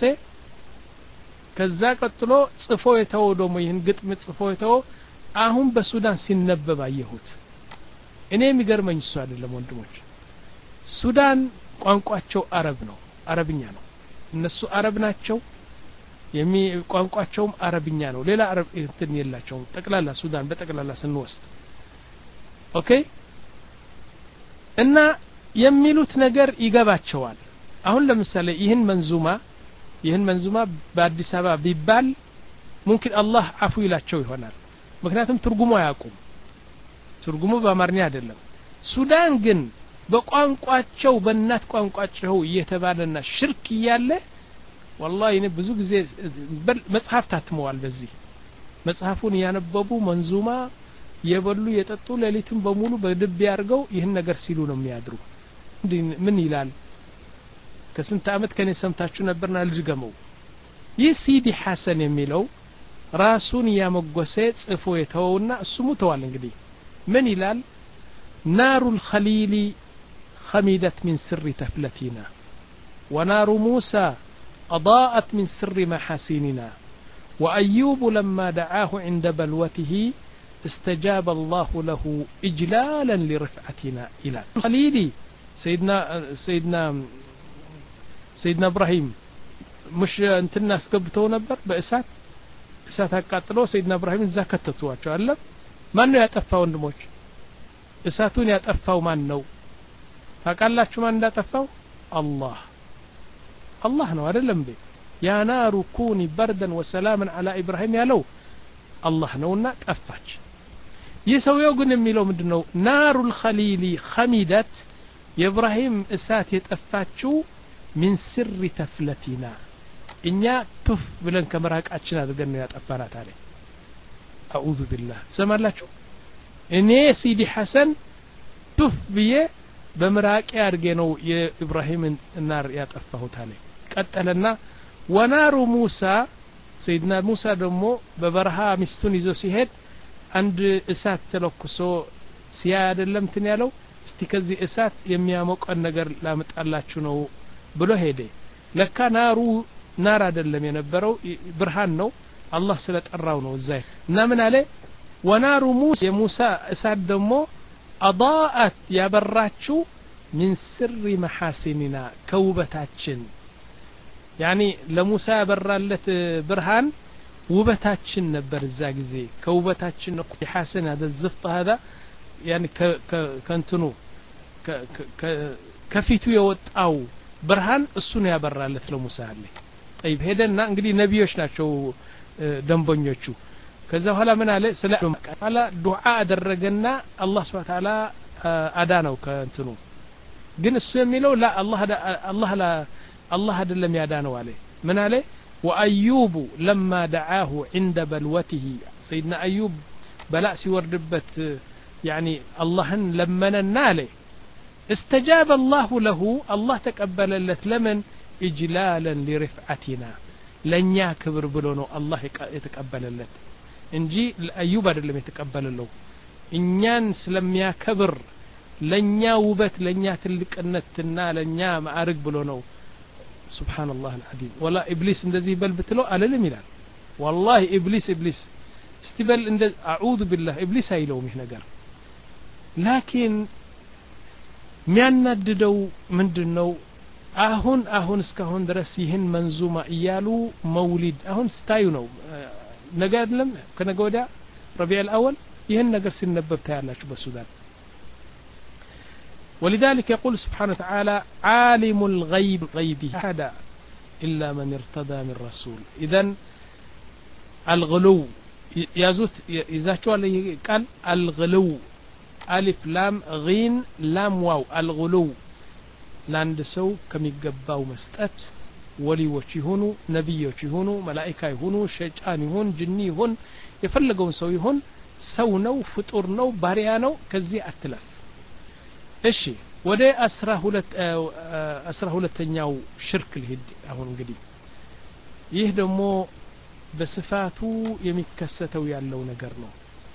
ከዛ ቀጥሎ ጽፎ የተወ ደሞ ይህን ግጥም ጽፎ የተወ አሁን በሱዳን ሲነበብ አየሁት እኔ የሚገርመኝ እሱ አይደለም ወንድሞች ሱዳን ቋንቋቸው አረብ ነው አረብኛ ነው እነሱ አረብ ናቸው የሚ ቋንቋቸውም አረብኛ ነው ሌላ አረብ እንትን የላቸውም ጠቅላላ ሱዳን በጠቅላላ ስንወስድ ኦኬ እና የሚሉት ነገር ይገባቸዋል አሁን ለምሳሌ ይህን መንዙማ ይህን መንዙማ በአዲስ አበባ ቢባል ممكن الله عفو ይላቸው ይሆናል ምክንያቱም ትርጉሙ አያውቁም ትርጉሙ በአማርኛ አይደለም ሱዳን ግን በቋንቋቸው በእናት ቋንቋቸው እየተባለና ሽርክ ያለ والله እኔ ብዙ ጊዜ መጽሐፍ ታትመዋል በዚህ መጽሐፉን ያነበቡ መንዙማ የበሉ የጠጡ ለሊቱን በሙሉ በድብ ያርገው ይህን ነገር ሲሉ ነው የሚያድሩ ምን ይላል ከስንት አመት ከኔ ሰምታችሁ ነበርና ልጅገመው ይህ ሲዲ ሐሰን የሚለው ራሱን ያመጎሰ ጽፎ የተወውና እሱ ሙተዋል እንግዲህ ምን ይላል نار الخليل خمدت من سر تفلتنا ونار موسى أضاءت من سر محاسننا وأيوب لما دعاه عند بلوته استجاب الله له إجلالا لرفعتنا إلى الخليل سيدنا سيدنا سيدنا إبراهيم مش انت الناس قبتو نبر بأسات أسات هكاتلو سيدنا إبراهيم زكتتواچو አለ ማን ነው ያጠፋው ወንድሞች እሳቱን ያጠፋው ማን ነው ታውቃላችሁ ማን እንዳጠፋው አላህ አላህ ነው አይደለም እንዴ ያ ናሩ ኩኒ በርደን ወሰላምን አላ ኢብራሂም ያለው አላህ ነውና ጠፋች ይሰውየው ግን የሚለው ምንድነው ናሩል ኸሊሊ ኸሚደት የኢብራሂም እሳት የጠፋችው من سر تفلتنا እኛ ቱፍ ብለን ከመራቃችን አድርገን ነው ያጠፋናት አለ አዑዙ ቢላህ ሰማላችሁ እኔ ሲዲ ሐሰን ቱፍ ብዬ በመራቄ አድርጌ ነው የኢብራሂምን ናር ያጠፋሁት አለ ቀጠለና ወናሩ ሙሳ ሰይድና ሙሳ ደግሞ በበረሃ ሚስቱን ይዞ ሲሄድ አንድ እሳት ተለኩሶ ሲያ አይደለም ትን ያለው እስቲ ከዚህ እሳት የሚያሞቀን ነገር ላመጣላችሁ ነው ብሎ ሄደ ለካ ናሩ ናር አይደለም የነበረው ብርሃን ነው አላህ ስለጠራው ነው እዛ እና ምን አለ ወናሩ ሙሳ የሙሳ እሳት ደግሞ አضاءت ያበራችሁ من سر محاسننا ከውበታችን يعني ለሙሳ ያበራለት ብርሃን ውበታችን ነበር እዛ ጊዜ ከውበታችን ነው ሐሰን هذا الزفت هذا يعني كنتنو ከፊቱ የወጣው ብርሃን እሱን ያበራለት ለሙሳ አለ طيب ሄደና እንግዲህ ነብዮች ናቸው ደንበኞቹ ከዛ በኋላ ምን አለ ስለ አላ ዱዓ አደረገና አላህ Subhanahu Wa Ta'ala አዳነው ከእንትኑ ግን እሱ የሚለው ላ አላህ አላህ ላ አላህ አይደለም ያዳነው አለ ምን አለ وأيوب لما دعاه عند بلوته سيدنا أيوب بلاء سيوردبت يعني الله لمننا عليه استجاب الله له الله تقبل لت لمن إجلالا لرفعتنا لن يكبر بلونه الله يتقبل لت انجي أيوب አይደለም يتقبل له እኛን ስለሚያከብር ለኛ ውበት ለኛ ትልቅነትና ለኛ ማዕረግ ብሎ ነው سبحان الله العظيم ولا إبليس እንደዚህ በል ብትለው አለልም ይላል والله إبليس إبليس استبل እንደ أعوذ بالله إبليس አይለውም ይህ ነገር لكن የሚያናድደው ምንድነው አሁን አሁን እስካሁን ድረስ ይህን መንዙማ እያሉ መውሊድ አሁን ስታዩ ነው ነገ አይደለም ከነገ ወዲያ ረቢዕ الأول ይህን ነገር ሲነበብ ታያላችሁ በሱዳን ولذلك يقول سبحانه وتعالى عالم الغيب غيبه هذا إلا من ارتضى من رسول إذن الغلو يزوت يزاتوا قال الغلو ألف لام غين لام واو الغلو لاند سو كم يقباو مستأت ولي وشيهونو نبي وشيهونو ملائكة يهونو شيطان يهون جني يهون يفلقون سو يهون سونو فطورنو باريانو كزي أتلف እሺ ወደ አስራ ሁለት አስራ ሁለተኛው ሽርክ ልሂድ አሁን እንግዲህ ይህ ደግሞ በስፋቱ የሚከሰተው ያለው ነገር ነው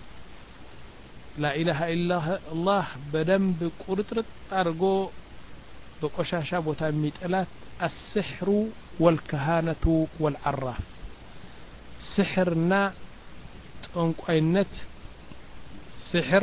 لا اله الا الله በደንብ ቁርጥርጥ አድርጎ በቆሻሻ ቦታ የሚጥላት السحر والكهانة والعراف سحرنا ጠንቋይነት سحر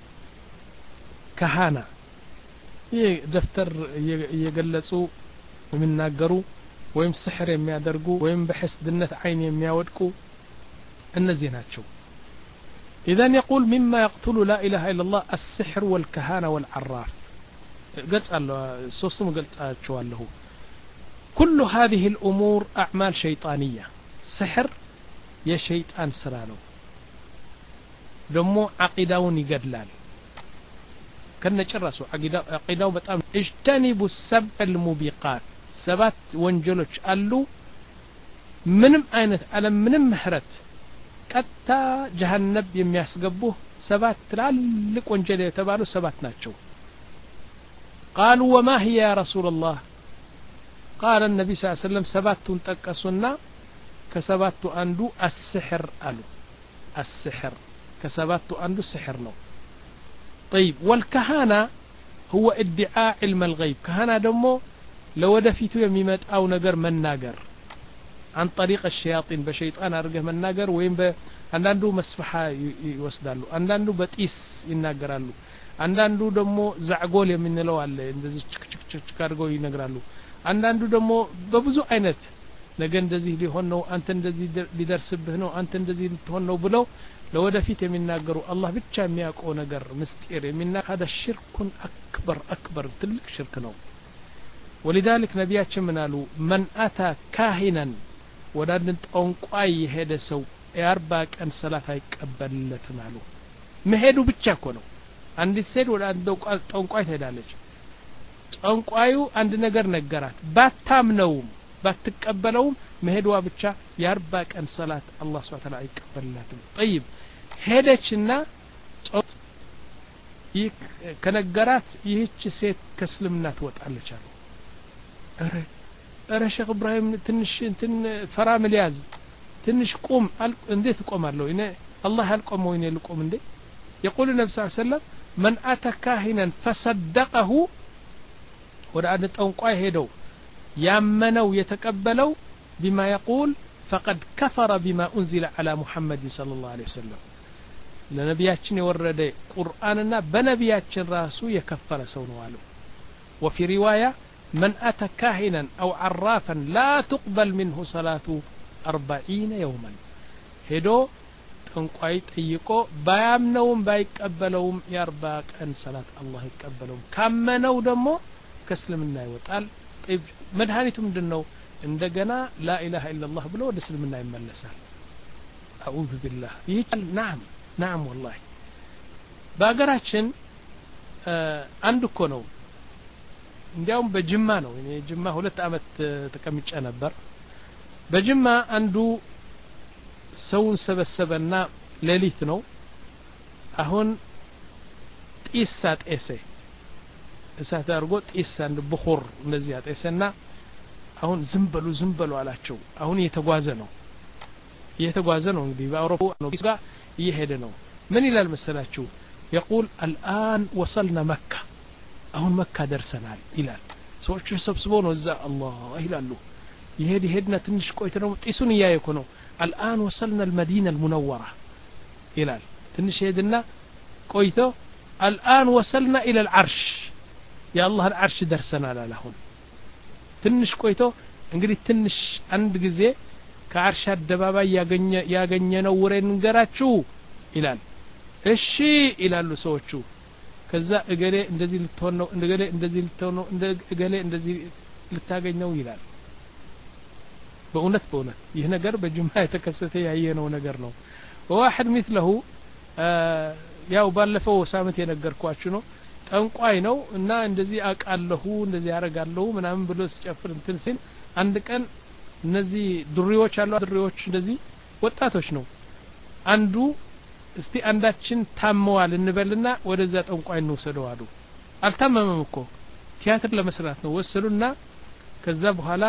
كهانة ይህ ደፍተር እየገለጹ የሚናገሩ ወይም ስሕር የሚያደርጉ ወይም በሕስድነት አይን የሚያወድቁ እነዚህ ናቸው إذن يقول مما يقتل لا إله إلا الله السحر والكهانة والعراف قلت الله سوسم قلت له كل هذه الأمور أعمال شيطانية سحر يا شيطان سرانو دمو عقيداون يقدلال كنا جرسوا عقيداو بتأم اجتنبوا السبع الموبقات سبات وانجلوش قالوا منم عينت على منم محرت كتا جهنم يمياسقبوه سبات تلالك وانجل يتبالوا سبات ناتشو قالوا وما هي يا رسول الله قال النبي صلى الله عليه وسلم سبات تنتقصنا كسبات أندو السحر قالوا السحر كسبات أندو السحر نو طيب والكهانة هو ادعاء علم الغيب كهانة دمو لو دفيتو يميمت أو نجر من ناجر عن طريق الشياطين بشيطان أرجه من ناجر وين ب عندندو مسفحة يوسدالو عندندو بتقيس يناجرالو عندندو دمو زعقول يمين لو على إندزي تك تك تك كارجو يناجرالو عندندو دمو ببزو عينت نجن دزي لي هونو أنت دزي لدرس بهنو أنت دزي هونو بلو لو دفيت من ناجرو الله بتشا مياكو نجر مستير من هذا الشرك أكبر أكبر تلك شرك نو ولذلك نبيات منالو من أتى كاهنا ودان طنقاي هذا سو يارباك أن صلاة يقبل لتنالو مهدو بتشا كونو عند السيد ودان طنقاي تدالج طنقايو عند نجر نجرات باتامنوم باتقبلوم مهدوا بتشا يارباك أن صلاة الله سبحانه وتعالى يقبل لتن طيب هداچنا ይክ ከነገራት ይህች ሴት ከስልምና ትወጣለች አሉ አረ አረ ሼክ ኢብራሂም ትንሽ እንትን ፈራምል ያዝ ትንሽ ቁም እንዴት እቆማለሁ እኔ አላህ ያልቆመው እኔ ልቆም እንዴ يقول النبي صلى الله عليه وسلم من اتى كاهنا فصدقه ወደ አንድ ጠንቋይ ሄደው ያመነው የተቀበለው بما يقول فقد كفر بما انزل على محمد صلى الله عليه وسلم لنبياتنا يورد قرآننا بنبياتنا راسو يكفر سونوالو وفي رواية من أتى كاهنا أو عرافا لا تقبل منه صلاة أربعين يوما هدو تنقوي تيقو بيامنوم بايقبلوم يرباك أن صلاة الله يقبلوم كمنو دمو ከእስልምና ይወጣል طيب መድኃኒቱ ምንድነው እንደገና لا اله الا الله ብሎ ወደ እስልምና ይመለሳል اعوذ بالله ይቻል نعم نعم والله በአገራችን አንድ እኮ ነው እንዲያውም በጅማ ነው እኔ ጅማ ሁለት አመት ተቀምጬ ነበር በጅማ አንዱ ሰውን ሰበሰበና ሌሊት ነው አሁን ጢስ አጤሰ እሳት አድርጎ ጢስ አንድ ብኹር እንደዚህ አጤሰና አሁን ዝም በሉ ዝም በሉ አላቸው አሁን እየተጓዘ ነው እየተጓዘ ነው እንግዲህ በአውሮፓ ነው ቢስጋ እየሄደ ነው ምን ይላል መሰላችሁ يقول الآن وصلنا مكة አሁን መካ ደርሰናል ይላል ሰዎች ተሰብስበው ነው እዛ አላህ ይላሉ ይሄድ ይሄድና ትንሽ ቆይቶ ነው ጢሱን ያየኮ ነው الآن وصلنا المدينة المنورة ይላል ትንሽ ሄድና ቆይቶ الآن وصلنا إلى العرش يا الله العرش ደርሰናል አሁን ትንሽ ቆይቶ እንግዲህ ትንሽ አንድ ጊዜ ከአርሽ አደባባይ ያገኘ ያገኘነው ወሬ እንገራችሁ ይላል እሺ ይላሉ ሰዎቹ ከዛ እገሌ እንደዚህ ልትሆን ነው እንደገሌ እንደዚህ ልትሆን ነው እንደገሌ እንደዚህ ልታገኘው ይላል በእውነት በእውነት ይህ ነገር በጅማ የተከሰተ ያየነው ነገር ነው ወዋህድ مثله ያው ባለፈው ሳምንት የነገርኳችሁ ነው ጠንቋይ ነው እና እንደዚህ አቃለሁ እንደዚህ ያረጋለሁ ምናምን ብሎ ሲጨፍር እንትን ሲል አንድ ቀን እነዚህ ድሪዎች አሉ ድሪዎች እንደዚህ ወጣቶች ነው አንዱ እስቲ አንዳችን ታመዋል እንበልና ወደዛ ጠንቋይ ነው ወሰደው አሉ አልታመመም እኮ ቲያትር ለመስራት ነው ወሰሉና ከዛ በኋላ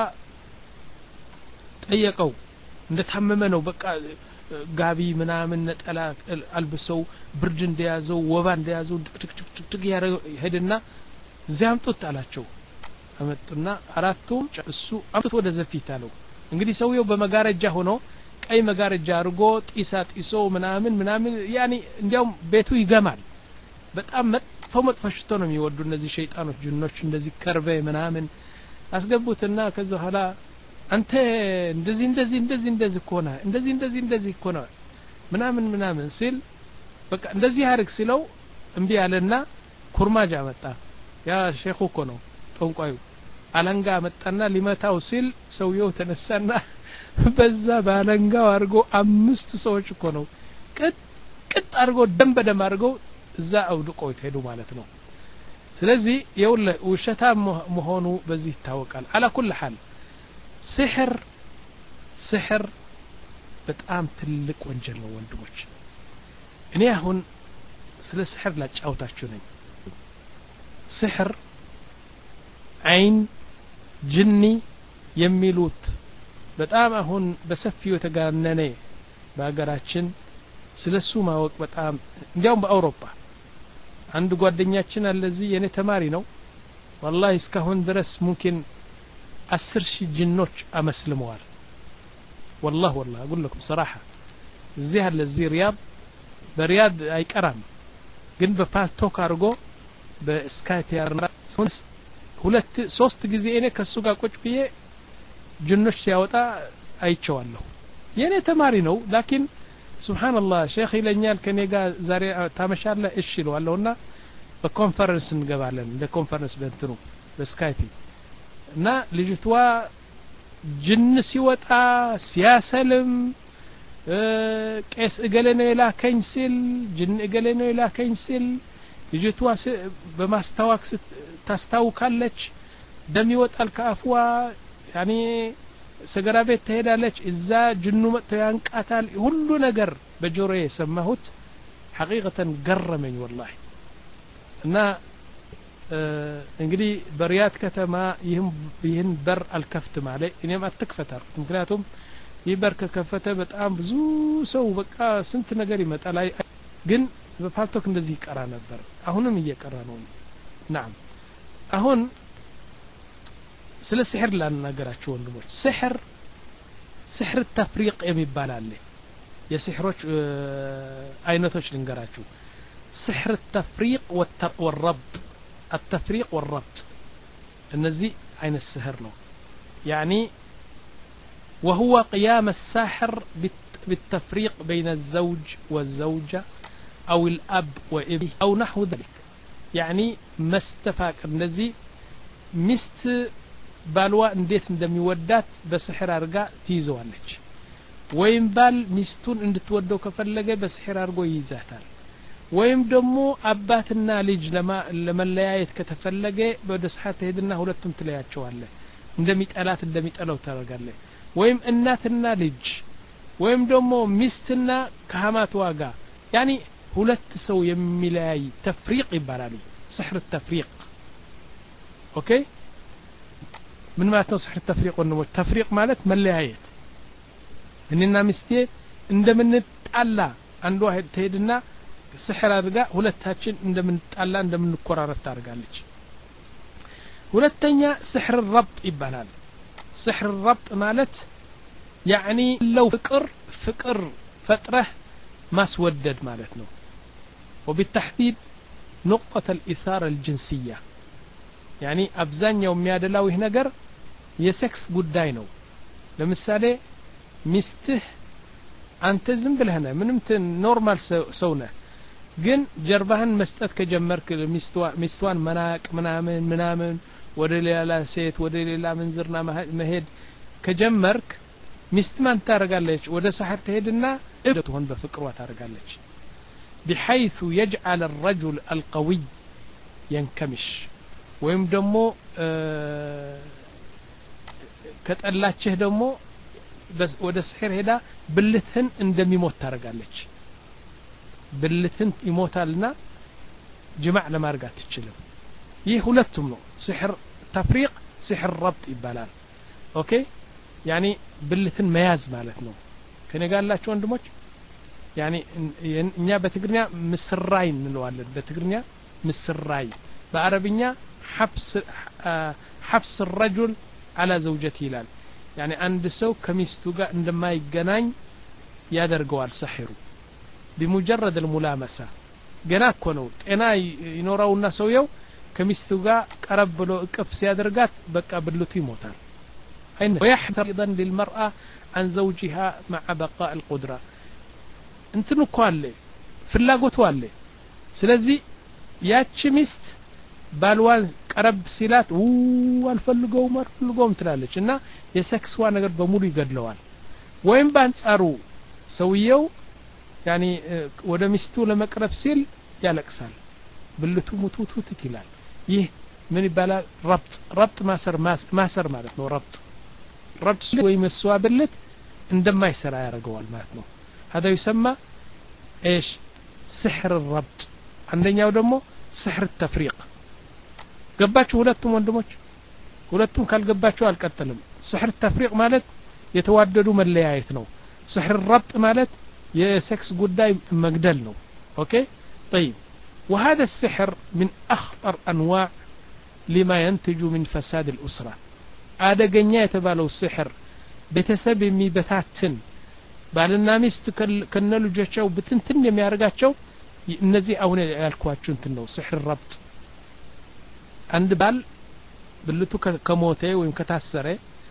ጠየቀው እንደታመመ ነው በቃ ጋቢ ምናምን ነጠላ አልብሰው ብርድ እንደያዘው ወባ እንደያዘው ትክትክ ያሄድና ዚያምጡት አላቸው አመጡና አራቱም እሱ አምጡት ወደ ዘፊት አለው እንግዲህ ሰውየው በመጋረጃ ሆኖ ቀይ መጋረጃ አርጎ ጢሳ ጢሶ ምናምን ምናምን ያኒ እንዲያውም ቤቱ ይገማል በጣም መጥፎ መጥፎ ሽቶ ነው የሚወዱ እነዚህ ሸይጣኖች ጅኖች እንደዚህ ከርበ ምናምን አስገቡትና ከዛ ኋላ አንተ እንደዚህ እንደዚህ እንደዚህ እንደዚህ ኮና እንደዚህ እንደዚህ እንደዚህ ኮና ምናምን ምናምን ሲል በቃ እንደዚህ አርግ ሲለው እንቢ ያለና ኩርማጃ መጣ ያ ሼኹ እኮ ነው ጠንቋዩ አለንጋ መጣና ሊመታው ሲል ሰውየው ተነሳና በዛ ባለንጋው አርጎ አምስት ሰዎች እኮ ነው ቅጥ ቅጥ አርጎ ደም በደም አርጎ እዛ አውድቆ ይሄዱ ማለት ነው ስለዚህ የውለ ውሸታ መሆኑ በዚህ ይታወቃል على كل حال سحر سحر በጣም ትልቅ ወንጀል ነው ወንድሞች እኔ አሁን ስለ سحر ላጫውታችሁ ነኝ سحر عين جني የሚሉት በጣም አሁን በሰፊው ተጋነነ በአገራችን ስለሱ ማወቅ በጣም እንዲያውም በአውሮፓ አንድ ጓደኛችን አለዚህ የኔ ተማሪ ነው والله እስካሁን ድረስ ممكن አስር ሺህ ጅኖች አመስልመዋል والله والله اقول لكم صراحه እዚህ አለ እዚህ ሪያድ በሪያድ አይቀራም ግን በፓልቶክ አርጎ በስካይፕ ያርና ሁለት ሶስት ጊዜ እኔ ከሱ ጋር ቁጭ ብዬ ጅኖች ሲያወጣ አይቼዋለሁ የኔ ተማሪ ነው ላኪን ሱብሃንአላህ ሼክ ይለኛል ከኔ ጋር ዛሬ ታመሻለህ እሺ ይለዋለሁና በኮንፈረንስ እንገባለን እንደ ኮንፈረንስ በእንትኑ በስካይፕ እና ልጅቷ ጅን ሲወጣ ሲያሰልም ቄስ እገሌ ነው የላከኝ ሲል ጅን እገሌ ነው የላከኝ ሲል ልጅቷ በማስተዋክ ታስታውካለች ደም ይወጣል ከአፍዋ ያኒ ሰገራ ቤት ትሄዳለች እዛ ጅኑ መጥቶ ያንቃታል ሁሉ ነገር በጆሮዬ ሰማሁት ሐቂቀተን ገረመኝ والله እና እንግዲህ በሪያድ ከተማ ይህም ይህን በር አልከፍት ማለት እኔም አትከፈታር ምክንያቱም ይህ በር ከከፈተ በጣም ብዙ ሰው በቃ ስንት ነገር ይመጣል ግን በፓልቶክ እንደዚህ ይቀራ ነበር አሁንም እየቀራ ነው نعم አሁን ስለ ሲህር ላናገራችሁ ወንድሞች ሲህር ሲህር ተፍሪቅ የሚባል አለ የሲህሮች አይነቶች ልንገራችሁ ሲህር ተፍሪቅ والربط التفريق والربط النزي عين السحر ነው يعني وهو قيام الساحر بالتفريق بين الزوج والزوجة أو الأب وابنه أو نحو ذلك يعني ما استفاق النزي ሚስት ባልዋ እንዴት እንደሚወዳት በስሕር አርጋ ትይዘዋለች ወይም ባል ሚስቱን እንድትወደው ከፈለገ በስሕር አርጎ ይይዛታል ወይም ደግሞ አባትና ልጅ ለመለያየት ከተፈለገ ወደ ስሕር ትሄድና ሁለቱም ትለያቸዋለህ እንደሚጠላት እንደሚጠላው ታረጋለህ ወይም እናትና ልጅ ወይም ደግሞ ሚስትና ከሐማት ዋጋ ያኒ ሁለት ሰው የሚለያይ ተፍሪቅ ይባላል ስሕር ተፍሪቅ ኦኬ ምን ማለት ነው ስሕር ተፍሪቅ ወንድሞች ተፍሪቅ ማለት መለያየት እኔና ሚስቴ እንደምንጣላ አንዷ ትሄድና ስሕር አድርጋ ሁለታችን እንደምንጣላ እንደምንቆራረፍ ታርጋለች ሁለተኛ ስሕር الربط ይባላል ስሕር الربط ማለት يعني لو ፍቅር ፍቅር ፈጥረህ ማስወደድ ማለት ነው وبالتحديد نقطة الإثارة الجنسية يعني أبزانيا وميادلاو هنا قر يسكس قداي نو لمثالي ميسته أنت زنبل هنا منمت نورمال سونا جن جربهن مستات كجمرك مستوا مستوان مناك منامن منامن ودليل لا سيت ودليل لا منزرنا مهد كجمرك مستمان تارقالج ودا سحر تهدنا ابدتهن بفكروا تارقالج بحيث يجعل الرجل القوي ينكمش ወይም ደግሞ ከተላችሁ ደግሞ ወደ ስሕር ሄዳ ብልትን እንደሚሞት ታረጋለች ብልትን ይሞታልና ጅማዕ ለማርጋት ትችላል ይህ ሁለቱም ነው ስሕር ተፍሪቅ ስሕር ربط ይባላል ኦኬ ያኒ ብልትን መያዝ ማለት ነው ከነጋላችሁ ወንድሞች ያኒ እኛ በትግርኛ ምስራይ እንለዋለን በትግርኛ ምስራይ በአረብኛ حبس حبس الرجل على زوجته ይላል يعني አንድ ሰው ከሚስቱ ጋር እንደማይገናኝ ያደርገዋል سحሩ بمجرد الملامسه ገና እኮ ነው ጤና ይኖራውና ሰውየው ከሚስቱ ጋር ቀረብ ብሎ እቅፍ ሲያደርጋት በቃ ብልቱ ይሞታል አይነ ويحذر ايضا للمراه عن زوجها مع بقاء القدره እንትኑ እኮ አለ ፍላጎቱ አለ ስለዚህ ያቺ ሚስት ባልዋን ቀረብ ሲላት ው አልፈልገው ማርፈልገው ትላለች እና የሴክስዋ ነገር በሙሉ ይገድለዋል ወይም ባንጻሩ ሰውየው ያኒ ወደ ሚስቱ ለመቅረብ ሲል ያለቅሳል ብልቱ ሙቱቱት ይላል ይህ ምን ይባላል ربط ربط ማሰር ማሰር ማለት ነው ربط ربط ወይ መስዋ ብልት እንደማይሰራ ያደርገዋል ማለት ነው هذا يسمى ايش سحر الربط አንደኛው ደግሞ سحر التفريق ገባችሁ ሁለቱም ወንድሞች ሁለቱም ካልገባችሁ አልቀጥልም سحر التفريق ማለት የተዋደዱ መለያየት ነው سحر الربط ማለት የሴክስ ጉዳይ መግደል ነው ኦኬ طيب وهذا السحر من اخطر انواع لما ينتج من فساد الاسره አደገኛ የተባለው سحر ቤተሰብ የሚበታትን ባልና ሚስት ከነልጆቻቸው ብትንትን የሚያርጋቸው እነዚህ አሁን ያልኳችሁ እንትን ነው سحر الربط አንድ ባል ብልቱ ከሞተ ወይም ከታሰረ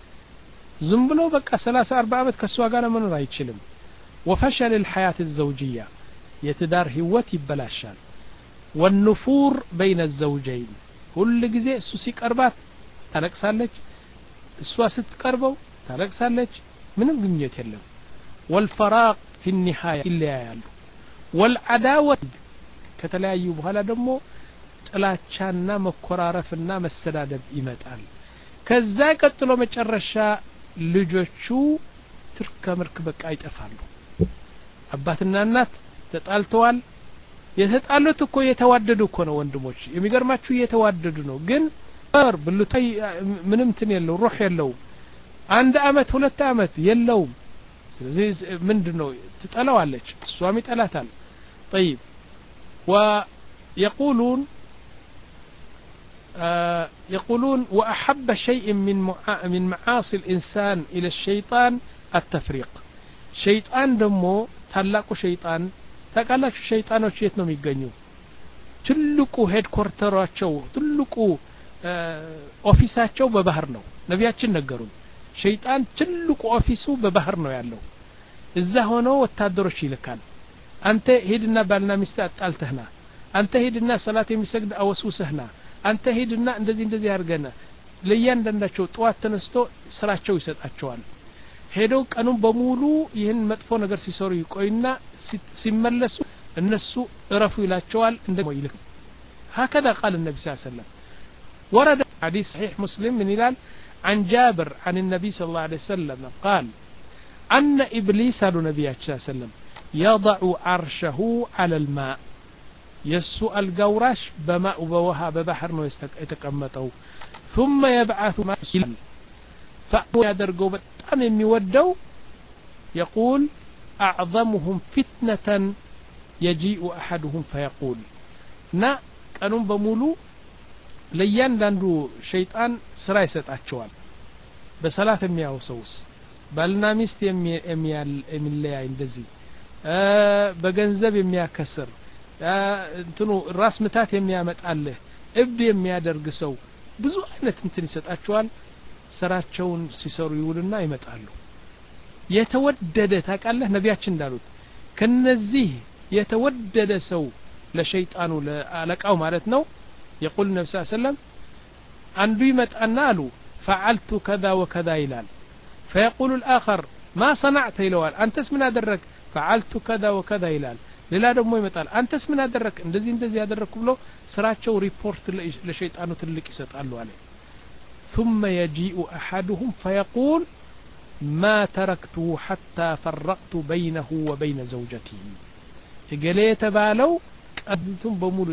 ዝም ብሎ በቃ ثلاثين أربعين አመት ከሷ ጋር መኖር አይችልም وفشل الحياه الزوجيه የትዳር ህይወት ይበላሻል والنفور بين الزوجين ሁሉ ጊዜ እሱ ሲቀርባት ታለቅሳለች እሷ ስትቀርበው ታለቅሳለች ምንም ግንኙነት የለም والفراق في النهايه الا ያሉ والعداوه ከተለያዩ በኋላ ደግሞ ጥላቻና መኮራረፍና መሰዳደብ ይመጣል ከዛ ቀጥሎ መጨረሻ ልጆቹ ትርከምርክ በቃ ይጠፋሉ አባትና እናት ተጣልተዋል የተጣሉት እኮ የተዋደዱ እኮ ነው ወንድሞች የሚገርማችሁ የተዋደዱ ነው ግን በር ብልታይ ምንም ትን የለው ሩህ የለው አንድ አመት ሁለት አመት የለው ስለዚህ ምንድነው ትጠላዋለች እሷም ይጠላታል طيب ويقولون آه يقولون وأحب شيء من من معاصي الإنسان إلى الشيطان التفريق شيطان دمو تلاقو شيطان تقالش شيطانوች የት ነው የሚገኙ ትልቁ ሄድ ኮርተራቸው ትልቁ ኦፊሳቸው በባህር ነው ነቢያችን ነገሩን ሸይጣን ትልቁ ኦፊሱ በባህር ነው ያለው እዛ ሆኖ ወታደሮች ይልካል አንተ ሄድና ባልና ሚስት አጣልተህና አንተ ሄድና ሰላት የሚሰግድ አወስውሰህና አንተ ሄድና እንደዚህ እንደዚህ አርገና ለያንዳንዳቸው ጧት ተነስቶ ስራቸው ይሰጣቸዋል ሄደው ቀኑን በሙሉ ይህን መጥፎ ነገር ሲሰሩ ይቆይና ሲመለሱ እነሱ እረፉ ይላቸዋል እንደሞ ይልክ هكذا قال النبي صلى الله عليه وسلم ورد حديث صحيح مسلم من هلال عن جابر عن النبي صلى الله عليه وسلم قال أن إبليس على النبي صلى الله عليه وسلم يضع عرشه على الماء يسوء الجوراش بماء وبوها ببحر نو يتقمطوا ثم يبعث ما فيدرجوا بطعم يمودوا يقول أعظمهم فتنة يجيء أحدهم فيقول نا ቀኑን በሙሉ ለያንዳንዱ ሸይጣን ስራ ይሰጣቸዋል በሰላት የሚያወሰውስ ባልና ሚስት የሚያል የሚለያይ እንደዚህ በገንዘብ የሚያከስር እንትኑ ራስ ምታት የሚያመጣልህ እብድ የሚያደርግ ሰው ብዙ አይነት እንትን ይሰጣቸዋል ስራቸውን ሲሰሩ ይውልና ይመጣሉ የተወደደ ታቃለህ ነቢያችን እንዳሉት ከነዚህ የተወደደ ሰው ለሸይጣኑ ለአለቃው ማለት ነው يقول النبي صلى الله عليه وسلم አንዱ ይመጣና አሉ فعلت كذا وكذا ይላል فيقول الآخر ما صنعت ይለዋል አንተስ ምን አደረክ فعلت كذا وكذا ይላል ሌላ ደግሞ ይመጣል አንተስ ምን አደረክ እንደዚህ እንደዚህ ያደረኩ ብሎ ስራቸው ሪፖርት ለሸይጣኑ ትልቅ ይሰጣሉ አለ ثم يجيء أحدهم فيقول ما تركته حتى فرقت بينه وبين زوجته እገሌ የተባለው ቀድቱም በሙሉ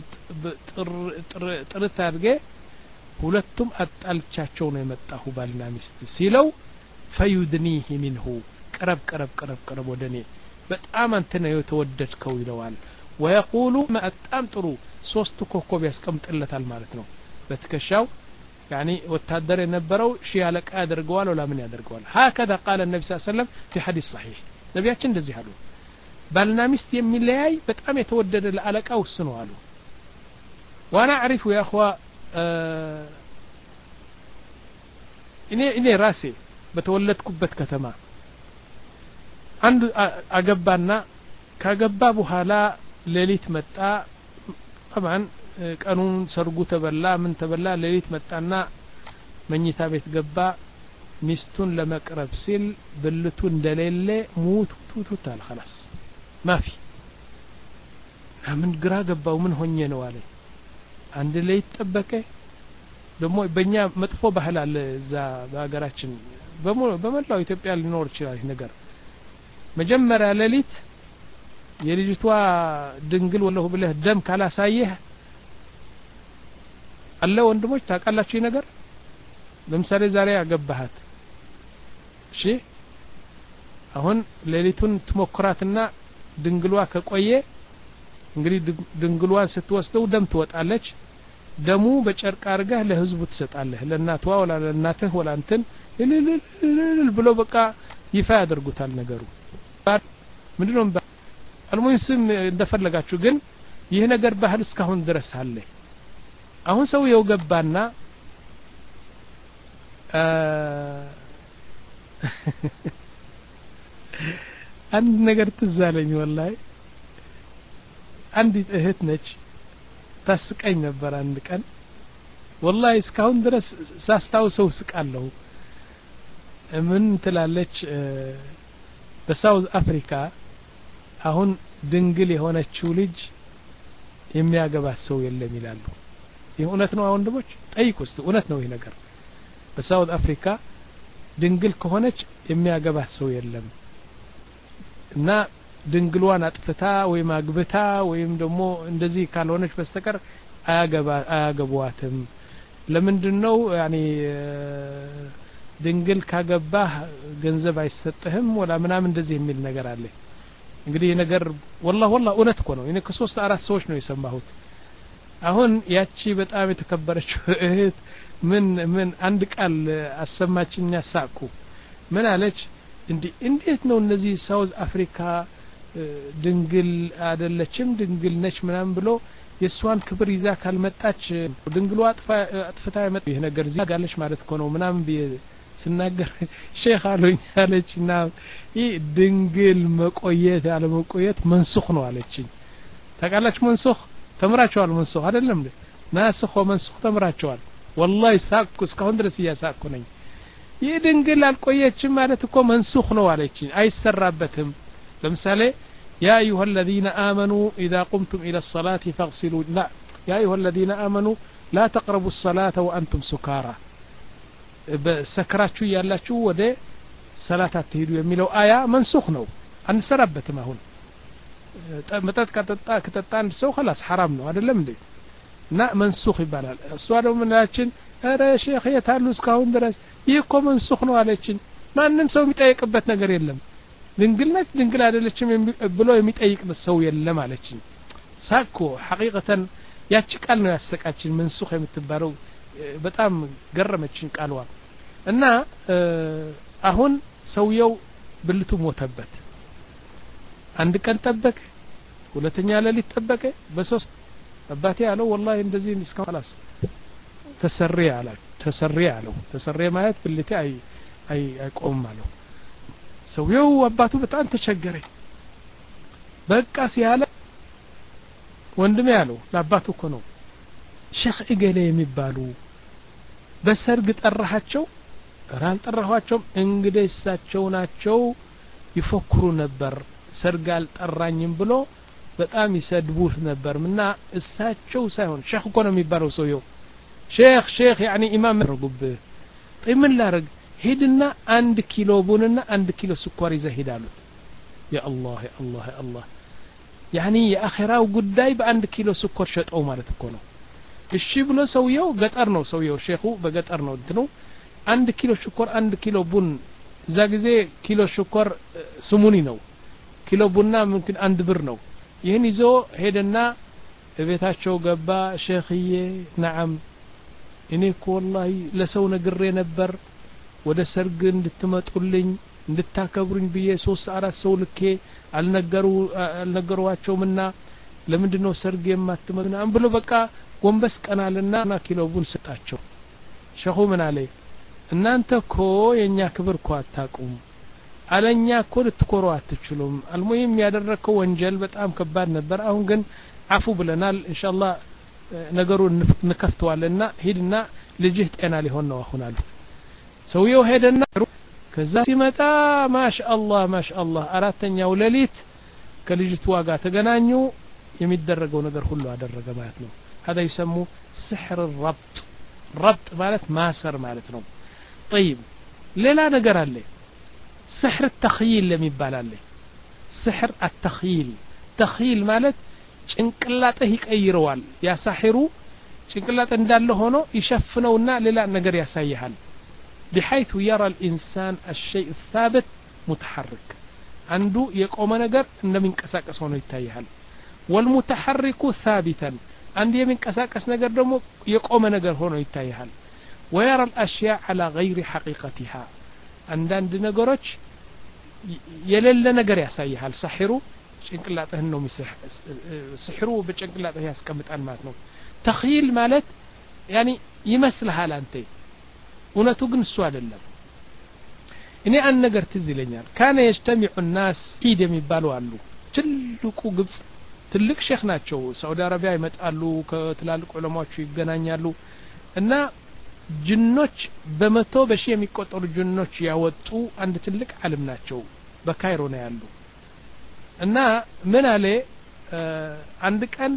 ጥርት አድርጌ ሁለቱም አጣልቻቸው ነው የመጣሁ ባልና ሚስት ሲለው فيدنيه منه ቀረብ ቀረብ ቀረብ ቀረብ ወደኔ በጣም አንተ ነው የተወደድከው ይለዋል ويقول ما በጣም ጥሩ ሶስት ኮከብ ያስቀምጥለታል ማለት ነው በትከሻው يعني ወታደር የነበረው ሺ አለቃ ያደርገዋል ወላ ምን ያደርገዋል هكذا قال النبي صلى الله عليه وسلم في حديث صحيح ነብያችን እንደዚህ አሉ ባልና ሚስት የሚለያይ በጣም የተወደደ ለአለቃው ነው አሉ وانا اعرف يا اخوا እኔ እኔ ራሴ በተወለድኩበት ከተማ አንዱ አገባና ካገባ በኋላ ሌሊት መጣ طبعا ቀኑን ሰርጉ ተበላ ምን ተበላ ሌሊት መጣና መኝታ ቤት ገባ ሚስቱን ለመቅረብ ሲል ብልቱ እንደሌለ ሙት ቱቱታል خلاص ما في من ግራ ገባው ምን ሆኜ ነው አለ አንድ ሌሊት ጠበቀ ደሞ በእኛ መጥፎ ባህል አለ እዛ በአገራችን በመላው ኢትዮጵያ ሊኖር ይችላል ነገር መጀመሪያ ሌሊት የልጅቷ ድንግል ወለሁ ብለህ ደም ካላሳየህ አለ ወንድሞች ታቃላችሁ ነገር ለምሳሌ ዛሬ ያገባሃት እሺ አሁን ሌሊቱን ትሞክራትና ድንግሏ ከቆየ እንግዲህ ድንግሏን ስትወስደው ደም ትወጣለች ደሙ በጨርቅ አርጋህ ለህዝቡ ትሰጣለህ ለናቷ ወላ ለናትህ ወላ እንትን እልል ብሎ በቃ ይፋ ያደርጉታል ነገሩ ምንድነው አልሙስም እንደፈለጋችሁ ግን ይሄ ነገር ባህል እስካሁን ድረስ አለ አሁን ሰው የውገባና አንድ ነገር ትዛለኝ ወላሂ አንዲት እህት ነች ታስቀኝ ነበር አንድ ቀን ወላሂ እስካሁን ድረስ ሳስታውሰው ስቃለሁ ምን ትላለች በሳውዝ አፍሪካ አሁን ድንግል የሆነችው ልጅ የሚያገባት ሰው የለም ይላሉ ይሄ እውነት ነው ወንድሞች ጠይቁስ እውነት ነው ይሄ ነገር በሳውዝ አፍሪካ ድንግል ከሆነች የሚያገባት ሰው የለም እና ድንግሏን አጥፍታ ወይ ማግብታ ወይም ደግሞ እንደዚህ ካልሆነች በስተቀር አያገባ አያገቧትም ለምንድነው ያኒ ድንግል ካገባህ ገንዘብ አይሰጥህም ወላ ምናምን እንደዚህ የሚል ነገር አለ እንግዲህ ነገር والله والله እውነት እኮ ነው እኔ ከሶስት አራት ሰዎች ነው የሰማሁት አሁን ያቺ በጣም የተከበረች እህት ምን ምን አንድ ቃል አሰማችኛ ሳቁ ምን አለች እንዴ እንዴት ነው እነዚህ ሳውዝ አፍሪካ ድንግል አይደለችም ድንግል ነች ምናምን ብሎ የሷን ክብር ይዛ ካልመጣች ድንግሏ አጥፋ አጥፍታ የመጣ ይሄ ነገር እዚህ ጋለች ማለት እኮ ነው ምናምን ስናገር ሼክ አሉኝ አለችና ይሄ ድንግል መቆየት ያለ መቆየት መንሱኽ ነው አለችኝ ታቃላችሁ መንሱኽ ተምራችኋል መንሱኽ አይደለም ናስኽ ወመንሱኽ ተምራችኋል والله ሳቅኩ እስካሁን ድረስ ያሳቅኩ ነኝ ይድንግል አልቆየችም ማለት እኮ መንሱኽ ነው አለችኝ አይሰራበትም ለምሳሌ يا أيها الذين آمنوا إذا قمتم إلى الصلاة فاغسلوا لا يا أيها الذين آمنوا لا تقربوا الصلاة وأنتم سكارى سكراتشو يالاتشو وده صلاة تهيدو يميلو آية منسوخ نو አንሰራበትም አሁን መጠጥ ከተጣ ከተጣን ሰው خلاص حرام ነው አይደለም እንዴ እና መንሱኽ ይባላል እሷ ደግሞ ምናችን አረ ሼክ የታሉ እስካሁን ድረስ ይሄኮ መንሱኽ ነው አለችን ማንንም ሰው የሚጠይቅበት ነገር የለም ድንግል ነች ድንግል አይደለችም ብሎ የሚጠይቅ ሰው የለም አለችን ሳኮ ሐቂቀተን ያቺ ቃል ነው ያሰቃችን መንሱኽ የምትባለው በጣም ገረመችን ቃልዋ እና አሁን ሰውየው ብልቱ ሞተበት አንድ ቀን ጠበቀ ሁለተኛ ሌሊት ጠበቀ በሶስት አባቴ አለው والله እንደዚህ እስከ خلاص ተሰሪ አለ ተሰሪ አለው ተሰሪ ማለት ብልቴ አይ አይ አይቆም አለው ሰውየው አባቱ በጣም ተቸገረ በቃ ሲያለ ወንድሜ ያለው ለአባቱ እኮ ነው ሼክ እገሌ የሚባሉ በሰርግ ጠራሃቸው ራል ጠራኋቸው እንግዲህ እሳቸው ናቸው ይፎክሩ ነበር ሰርግ አልጠራኝም ብሎ በጣም ይሰድቡት ነበርና እሳቸው ሳይሆን ሼክ እኮ ነው የሚባለው ሰውየው ሼክ ሼክ يعني ኢማም ረጉብ ጥምን ላርግ ሄድና አንድ ኪሎ ቡንና አንድ ኪሎ ስኳር ይዘህ ሄዳሉት ያ አላህ ያ አላህ ያ አላህ يعني የአኺራው ጉዳይ በአንድ ኪሎ ስኳር ሸጠው ማለት እኮ ነው እሺ ብሎ ሰውየው ገጠር ነው ሰውየው ሼኹ በገጠር ነው እንትኑ አንድ ኪሎ ስኳር አንድ ኪሎ ቡን እዛ ጊዜ ኪሎ ስኳር ስሙኒ ነው ኪሎ ቡና ምንክን አንድ ብር ነው ይሄን ይዞ ሄደና ቤታቸው ገባ ሼኽዬ ነዓም እኔ እኮ والله ለሰው ነግሬ ነበር ወደ ሰርግ እንድትመጡልኝ እንድታከብሩኝ ብዬ ሶስት አራት ሰው ልኬ አልነገሩ አልነገሯቸውምና ለምንድነው ሰርግ የማትመጡና ብሎ በቃ ጎንበስ ቀናልና ኪሎ ቡን ሰጣቸው ሼኹ ምን አለ እናንተ እኮ የኛ ክብር እኮ አታቁም አለኛ እኮ ልትኮሩ አትችሉም አልሙሂም ያደረከው ወንጀል በጣም ከባድ ነበር አሁን ግን አፉ ብለናል ኢንሻአላህ ነገሩን እንከፍተዋልና ሂድና ልጅህ ጤና ሊሆን ነው አሁን አሉት ሰውየው ሄደና ከዛ ሲመጣ ማሻአላህ ማሻአላህ አራተኛው ሌሊት ከልጅቱ ጋር ተገናኙ የሚደረገው ነገር ሁሉ አደረገ ማለት ነው هذا يسمى سحر الربط ربط ማለት ማሰር ማለት ነው طيب ሌላ ነገር አለ سحر التخيل ለሚባል አለ سحر التخيل تخيل ማለት ጭንቅላትህ ይቀይረዋል ያ ሳሂሩ ጭንቅላት እንዳለ ሆኖ ይሸፍነውና ሌላ ነገር ያሳያል بحيث يرى الإنسان الشيء الثابت متحرك عنده يقوم ነገር እንደሚንቀሳቀስ ሆኖ ይታያል والمتحرك ثابتا عند የሚንቀሳቀስ ነገር ደግሞ የቆመ ነገር ሆኖ ይታያል ويرى الأشياء على غير حقيقتها አንዳንድ ነገሮች የሌለ ነገር ያሳያል ሳሂሩ ጭንቅላትህን ነው የሚሰህ ሲህሩ በጭንቅላትህ ያስቀምጣል ማለት ነው ተخيل ማለት يعني ይመስልሃል አንተ እውነቱ ግን እሱ አይደለም እኔ አንድ ነገር ትዝ ይለኛል ካነ يجتمع الناس ሂድ የሚባሉ አሉ ትልቁ ግብጽ ትልቅ ሼክ ናቸው ሳውዲ አረቢያ ይመጣሉ ከትላልቅ ዑለማዎች ይገናኛሉ እና ጅኖች በመቶ በሺ የሚቆጠሩ ጅኖች ያወጡ አንድ ትልቅ ዓለም ናቸው በካይሮ ነው ያሉ እና ምን አለ አንድ ቀን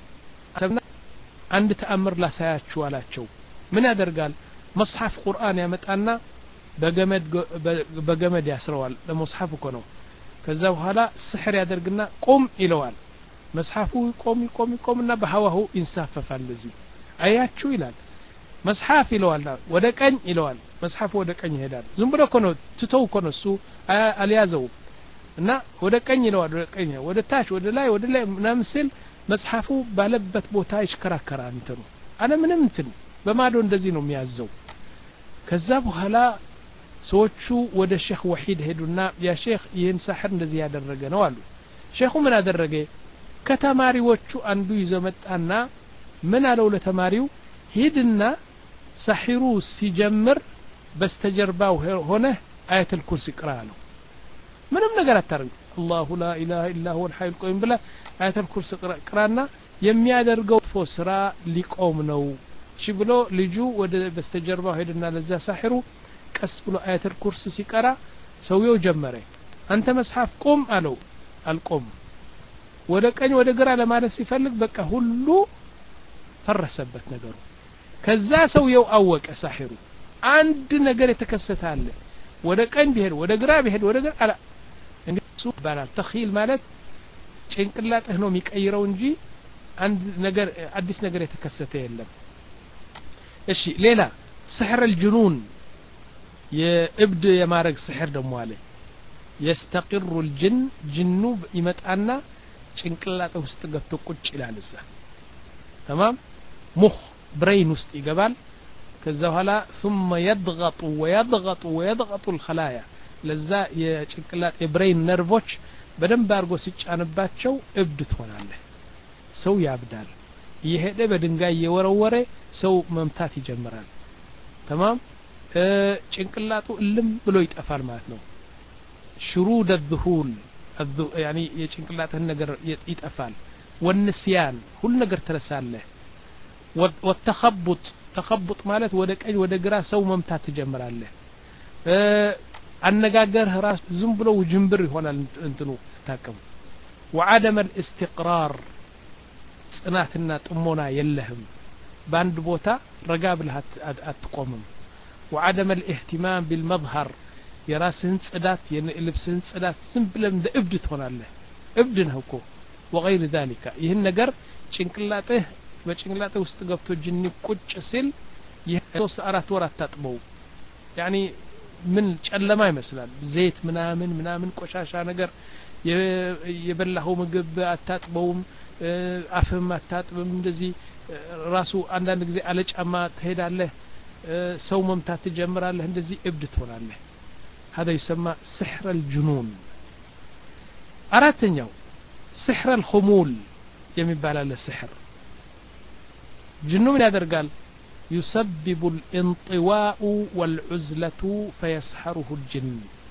አንድ ተአምር ላሳያችሁ አላቸው ምን ያደርጋል መጽሐፍ ቁርአን ያመጣና በገመድ በገመድ ያስረዋል ለመጽሐፍ እኮ ነው ከዛ በኋላ ስሕር ያደርግና ቆም ይለዋል መጽሐፉ ቆም ቆም ቆምና በሐዋሁ ይንሳፈፋል ለዚህ አያችሁ ይላል መጽሐፍ ይለዋል ወደ ቀኝ ይለዋል መጽሐፉ ወደ ቀኝ ይሄዳል ዝም ብሎ እኮ ነው ትተው እኮ ነው እሱ አልያዘው እና ወደ ቀኝ ይለዋል ወደ ቀኝ ወደ ታች ወደ ላይ ወደ ላይ ምናምን ሲል መጽሐፉ ባለበት ቦታ ይሽከራከራል እንትኑ አለ ምንም እንትን በማዶ እንደዚህ ነው የሚያዘው ከዛ በኋላ ሰዎቹ ወደ ሼክ ወሂድ ሄዱና ያ ሼክ ይህን ሳህር እንደዚህ ያደረገ ነው አሉ ሼኹ ምን አደረገ ከተማሪዎቹ አንዱ ይዘመጣና ምን አለው ለተማሪው ሂድና ሳሂሩ ሲጀምር በስተጀርባው ሆነ አያተል ኩርሲ ቅራ አለው ምንም ነገር አታርግ الله لا اله الا هو الحي القيوم ብላ አያተል ኩርሲ ቅራና የሚያደርገው ፎስራ ሊቆም ነው እሺ ብሎ ልጁ ወደ በስተጀርባው ሄድና ለዛ ሳሕሩ ቀስ ብሎ አያተል ኩርሲ ሲቀራ ሰውየው ጀመረ አንተ መስሐፍ ቆም አለው አልቆም ወደ ቀኝ ወደ ግራ ለማለት ሲፈልግ በቃ ሁሉ ፈረሰበት ነገሩ ከዛ ሰውየው አወቀ ሳሕሩ አንድ ነገር የተከሰተ አለ ወደ ቀኝ ቢሄድ ወደ ግራ ቢሄድ ወደ ግራ አላ እንግዲህ ባላል ተኺል ማለት ጭንቅላትህ ነው የሚቀይረው እንጂ አንድ ነገር አዲስ ነገር የተከሰተ የለም እሺ ሌላ سحر الجنون የእብድ የማረግ سحر ደሞ አለ يستقر الجن جنو ይመጣና ጭንቅላትህ ውስጥ ገብቶ ቁጭ ይላል እዛ تمام ሙኽ ብሬን ውስጥ ይገባል ከዛ በኋላ ثم يضغط ويضغط ويضغط الخلايا ለዛ የጭንቅላት የብሬን ነርቮች በደንብ አርጎ ሲጫንባቸው እብድ ትሆናለህ ሰው ያብዳል ይሄደ በድንጋይ የወረወረ ሰው መምታት ይጀምራል تمام ጭንቅላቱ እልም ብሎ ይጠፋል ማለት ነው ሽሩድ الذهول يعني የጭንቅላትህ ነገር ይጠፋል والنسيان ሁሉ ነገር ተረሳለህ والتخبط تخبط ማለት ወደ ቀኝ ወደ ግራ ሰው መምታት ይጀምራለህ አነጋገር ራስ ዝም ብሎ ውጅንብር ይሆናል እንትኑ ታቀም وعدم الاستقرار ጽናትና ጥሞና የለህም ባንድ ቦታ ረጋ ብለህ አትቆምም وعدم الاهتمام بالمظهر የራስህን ጽዳት የልብስህን ጽዳት ዝም ብለህ እንደ እብድ ትሆናለህ እብድ ነህ እኮ وغير ذلك ይህን ነገር ጭንቅላትህ በጭንቅላትህ ውስጥ ገብቶ ጅኒ ቁጭ ሲል የሶስት አራት ወራት ታጥበው يعني ምን ጨለማ ይመስላል ዘይት ምናምን ምናምን ቆሻሻ ነገር የበላው ምግብ አታጥበውም አፍም አታጥብም እንደዚህ ራሱ አንዳንድ ጊዜ አለጫማ ትሄዳለህ ሰው መምታት ትጀምራለህ እንደዚህ እብድ ትሆናለህ هذا يسمى سحر الجنون አራተኛው سحر الخمول የሚባል አለ سحر ጅኑ ምን ያደርጋል يسبب الانطواء والعزلة فيسحره الجن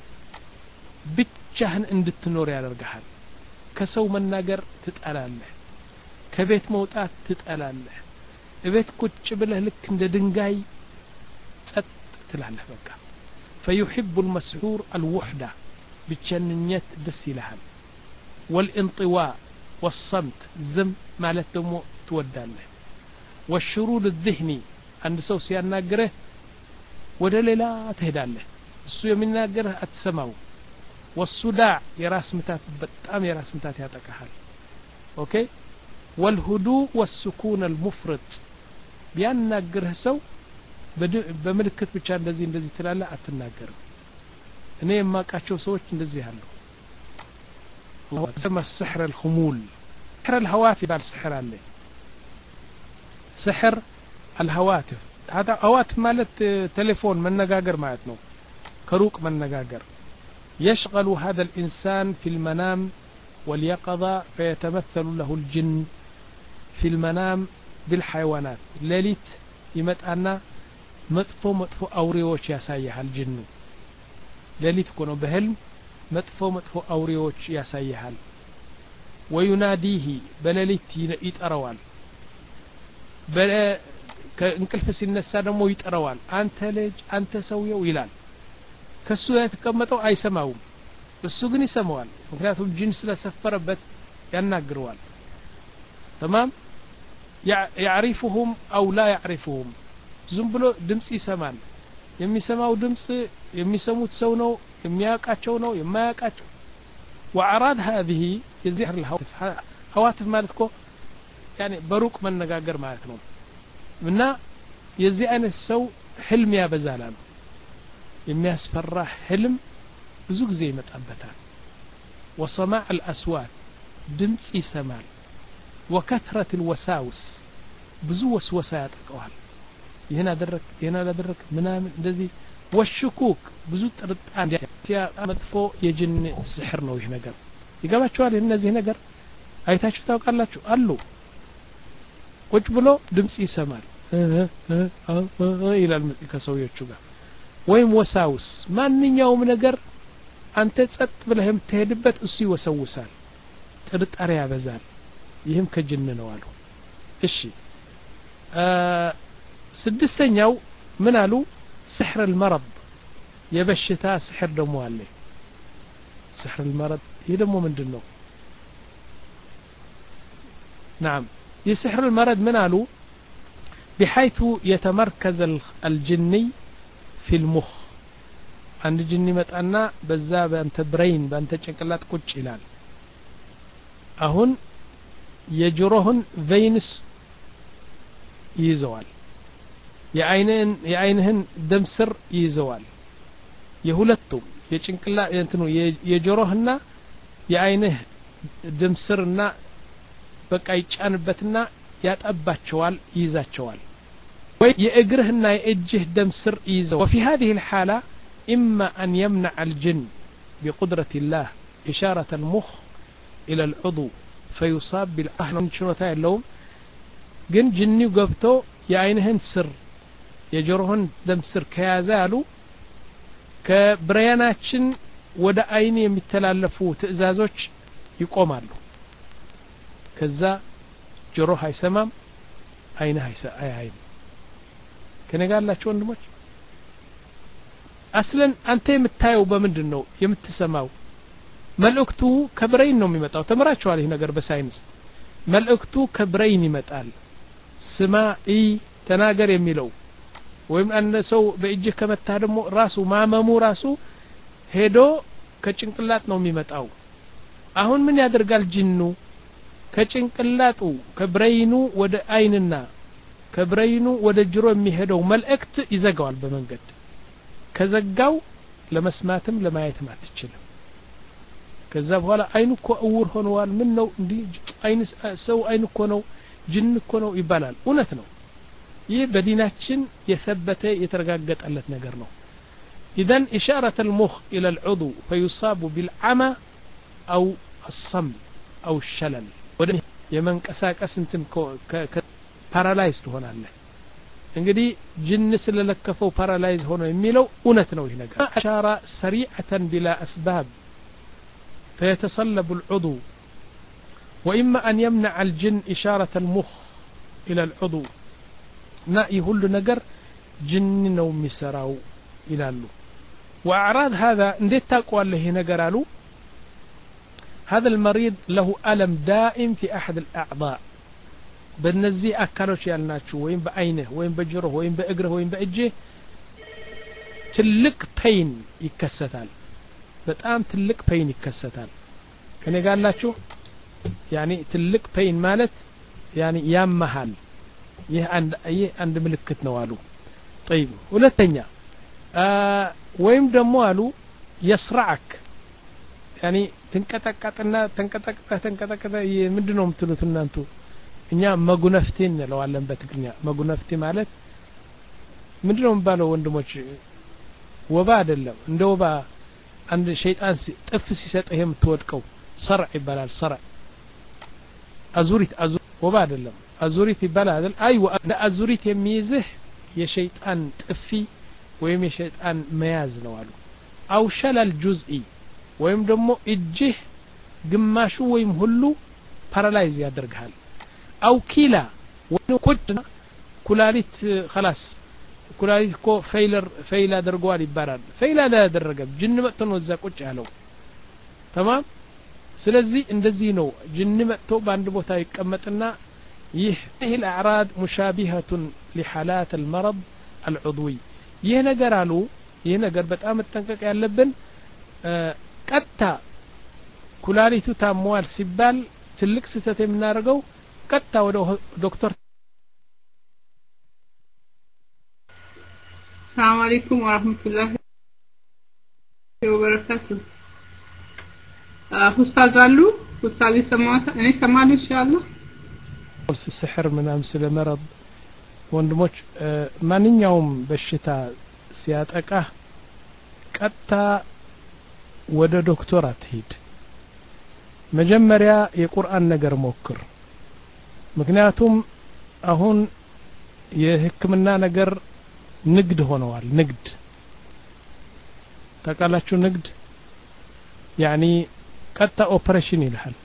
ብቻህን እንድትኖር ያደርጋል ከሰው መናገር ትጠላለህ ከቤት መውጣት ትጠላለህ እቤት ቁጭ ብለህ ልክ እንደ ድንጋይ ጸጥ ትላለህ በቃ فيحب المسحور الوحدة بتشنيت دس ይልሃል والانطواء والصمت زم ማለት ደግሞ ትወዳለህ والشرود الذهني አንድ ሰው ሲያናግርህ ወደ ሌላ ትሄዳለህ እሱ የሚናገርህ አትሰማው والصداع የራስ ምታት በጣም የራስ ምታት ያጠቃሃል ኦኬ والهدوء والسكون المفرط ቢያናግርህ ሰው በምልክት ብቻ እንደዚህ እንደዚህ ትላለህ አትናገርም እኔ የማቃቸው ሰዎች እንደዚህ ያሉ وسمى السحر الخمول سحر الهواتف ባል سحر አለ سحر الهواتف هذا هواتف ማለት ቴሌፎን መነጋገር ማለት ነው ከሩቅ መነጋገር يشغل هذا الإنسان في المنام واليقظة فيتمثل له الجن في المنام بالحيوانات ليلت يمتأنا مطفو مطفو أوريوش يسايح الجن ليلت كونوا بهلم مطفو مطفو أوريوش يسايح ويناديه بليلت يتأروال بل كإنكلف سنسا دمو يتأروال أنت لج أنت سويو إلال ከሱ የተቀመጠው አይሰማውም እሱ ግን ይሰማዋል ምክንያቱም ጂን ስለሰፈረበት ያናግረዋል تمام يعرفهم او لا يعرفهم ዝም ብሎ ድምጽ ይሰማል የሚሰማው ድምጽ የሚሰሙት ሰው ነው የሚያቃቸው ነው የማያቃቸው وعرض هذه يزهر الهواتف هواتف ማለትኮ يعني በሩቅ መነጋገር ማለት ነው እና የዚህ አይነት ሰው ህልም ያበዛላል የሚያስፈራ ህልም ብዙ ጊዜ ይመጣበታል وسماع الأصوات ድምጽ ይሰማል وكثرة الوساوس ብዙ ወስወሳ ያጠቃዋል ይሄን አደረክ ይሄን አላደረክ ምናምን እንደዚህ والشكوك ብዙ ጥርጣሬ መጥፎ የጅን ስሕር ነው ይሄ ነገር ይገባችኋል እነዚህ ነገር አይታችሁ ታውቃላችሁ አሉ ቁጭ ብሎ ድምጽ ይሰማል ይላል ከሰውዮቹ ጋር ወይም ወሳውስ ማንኛውም ነገር አንተ ጸጥ ብለህ የምትሄድበት እሱ ይወሰውሳል ጥርጣሬ ያበዛል ይህም ከጅን ነው አሉ እሺ ስድስተኛው ምን አሉ سحر المرض የበሽታ سحر ደሞ አለ سحر المرض ይሄ ደሞ ምንድነው نعم يسحر المرض من قالوا بحيث يتمركز الجني في المخ عند الجني متأنا بزا بانت برين بانت ጭንቅላት ቁጭ ይላል አሁን የጆሮህን ቬይንስ ይዘዋል የአይንህን የአይንህን ደም ስር ይዘዋል የሁለቱም የጭንቅላት እንትኑ የጆሮህና የአይንህ ደም ስርና በቃ ይጫንበትና ያጣባቸዋል ይዛቸዋል ወይ የእግርህና የእጅህ ደም ስር ይዘው وفي هذه الحالة إما أن يمنع الجن بقدرة الله إشارة المخ إلى العضو فيصاب بالأهل شنوتا اللوم جن جني قبتو የአይንህን ስር የጆሮህን ደም ስር ከያዛሉ ከብሬናችን ወደ አይን የሚተላለፉ ትዕዛዞች ይቆማሉ ከዛ ጆሮህ አይሰማም አይንህ አይሰማም ከነጋላችሁ ወንድሞች አስለን አንተ የምታየው በምንድነው የምትሰማው መልእክቱ ከብሬን ነው የሚመጣው ተመራችኋል ይሄ ነገር በሳይንስ መልእክቱ ከብሬን ይመጣል ስማ ኢ ተናገር የሚለው ወይም አንድ ሰው በእጅህ ከመታ ደግሞ ራሱ ማመሙ ራሱ ሄዶ ከጭንቅላት ነው የሚመጣው አሁን ምን ያደርጋል ጅኑ ከጭንቅላቱ ከብሬኑ ወደ አይንና ከብሬኑ ወደ ጆሮ የሚሄደው መልእክት ይዘጋዋል በመንገድ ከዘጋው ለመስማትም ለማየትም አትችልም ከዛ በኋላ አይኑ እኮ እውር ሆነዋል ምን ነው እንዴ አይን ሰው አይኑ እኮ ነው ጅን እኮ ነው ይባላል እውነት ነው ይህ በዲናችን የثبተ የተረጋገጠለት ነገር ነው اذا اشاره المخ الى العضو فيصاب بالعمى او الصم او الشلل ወደ የመንቀሳቀስ እንትን ፓራላይዝ ትሆናለህ እንግዲህ ጅን ስለለከፈው ፓራላይዝ ሆኖ የሚለው እውነት ነው ይሄ ነገር اشاره سريعه بلا اسباب فيتصلب العضو واما ان يمنع الجن اشاره المخ الى العضو نا يقول ነገር ጅን ነው የሚሰራው ይላሉ واعراض هذا እንዴት ታውቃለህ ይሄ ነገር አሉ هذا المريض له ألم دائم في أحد الأعضاء بالنزي أكلوش يالناتشو وين بعينه وين بجره وين بأجره وين بأجه تلك بين يكستال بتأم تلك بين يكستال كان يقال لاتشو يعني تلك بين مالت يعني يام محل يه عند يه عند ملكت نوالو طيب ولا تنيا آه وين دموالو يسرعك يعني تنكتكتنا تنكتكت تنكتكت ምንድነው የምትሉት እናንተ እኛ መጉነፍቲን ነው አለን በትግኛ መጉነፍቲ ማለት ምንድነው የሚባለው ወንድሞች ወባ አይደለም እንደ ወባ አንድ ሸይጣን ጥፍ ሲሰጥህ የምትወድቀው ሰርዕ ይባላል ሰርዕ አዙሪት አዙ ወባ አይደለም አዙሪት ይባላል አይደል አይዋ አዙሪት የሚይዝህ የሸይጣን ጥፊ ወይም የሸይጣን መያዝ ነው አሉ አው ሸለል ጁዝኢ ወይም ደግሞ እጅህ ግማሹ ወይም ሁሉ ፓራላይዝ ያደርጋል አው ኪላ ወይም ቁጥና ኩላሊት خلاص ኩላሊት ኮ ፌይለር ፌይል አድርጓል ይባላል ፌይል አደረገ ጅን መጥቶ ነው እዛ ቁጭ ያለው تمام ስለዚህ እንደዚህ ነው ጅን መጥቶ በአንድ ቦታ ይቀመጥና ይህ الأعراض مشابهة لحالات المرض العضوي ይህ ነገር አሉ ይህ ነገር በጣም ተጠንቀቅ ያለብን ቀጥታ ኩላሊቱ ታሟል ሲባል ትልቅ ስህተት የምናደርገው ቀጥታ ወደ ዶክተር ሰላም አለይኩም ወራህመቱላሂ ወበረካቱ ኡስታዝ አሉ ኡስታዝ ሰማታ እኔ ሰማሉ ኢንሻአላህ ሲሕር ምናም ስለመረድ ወንድሞች ማንኛውም በሽታ ሲያጠቃ ቀጥታ ወደ ዶክተር አትሂድ መጀመሪያ የቁርአን ነገር ሞክር ምክንያቱም አሁን የህክምና ነገር ንግድ ሆነዋል ንግድ ተቃላችሁ ንግድ يعني ቀጥታ ኦፕሬሽን ይልሃል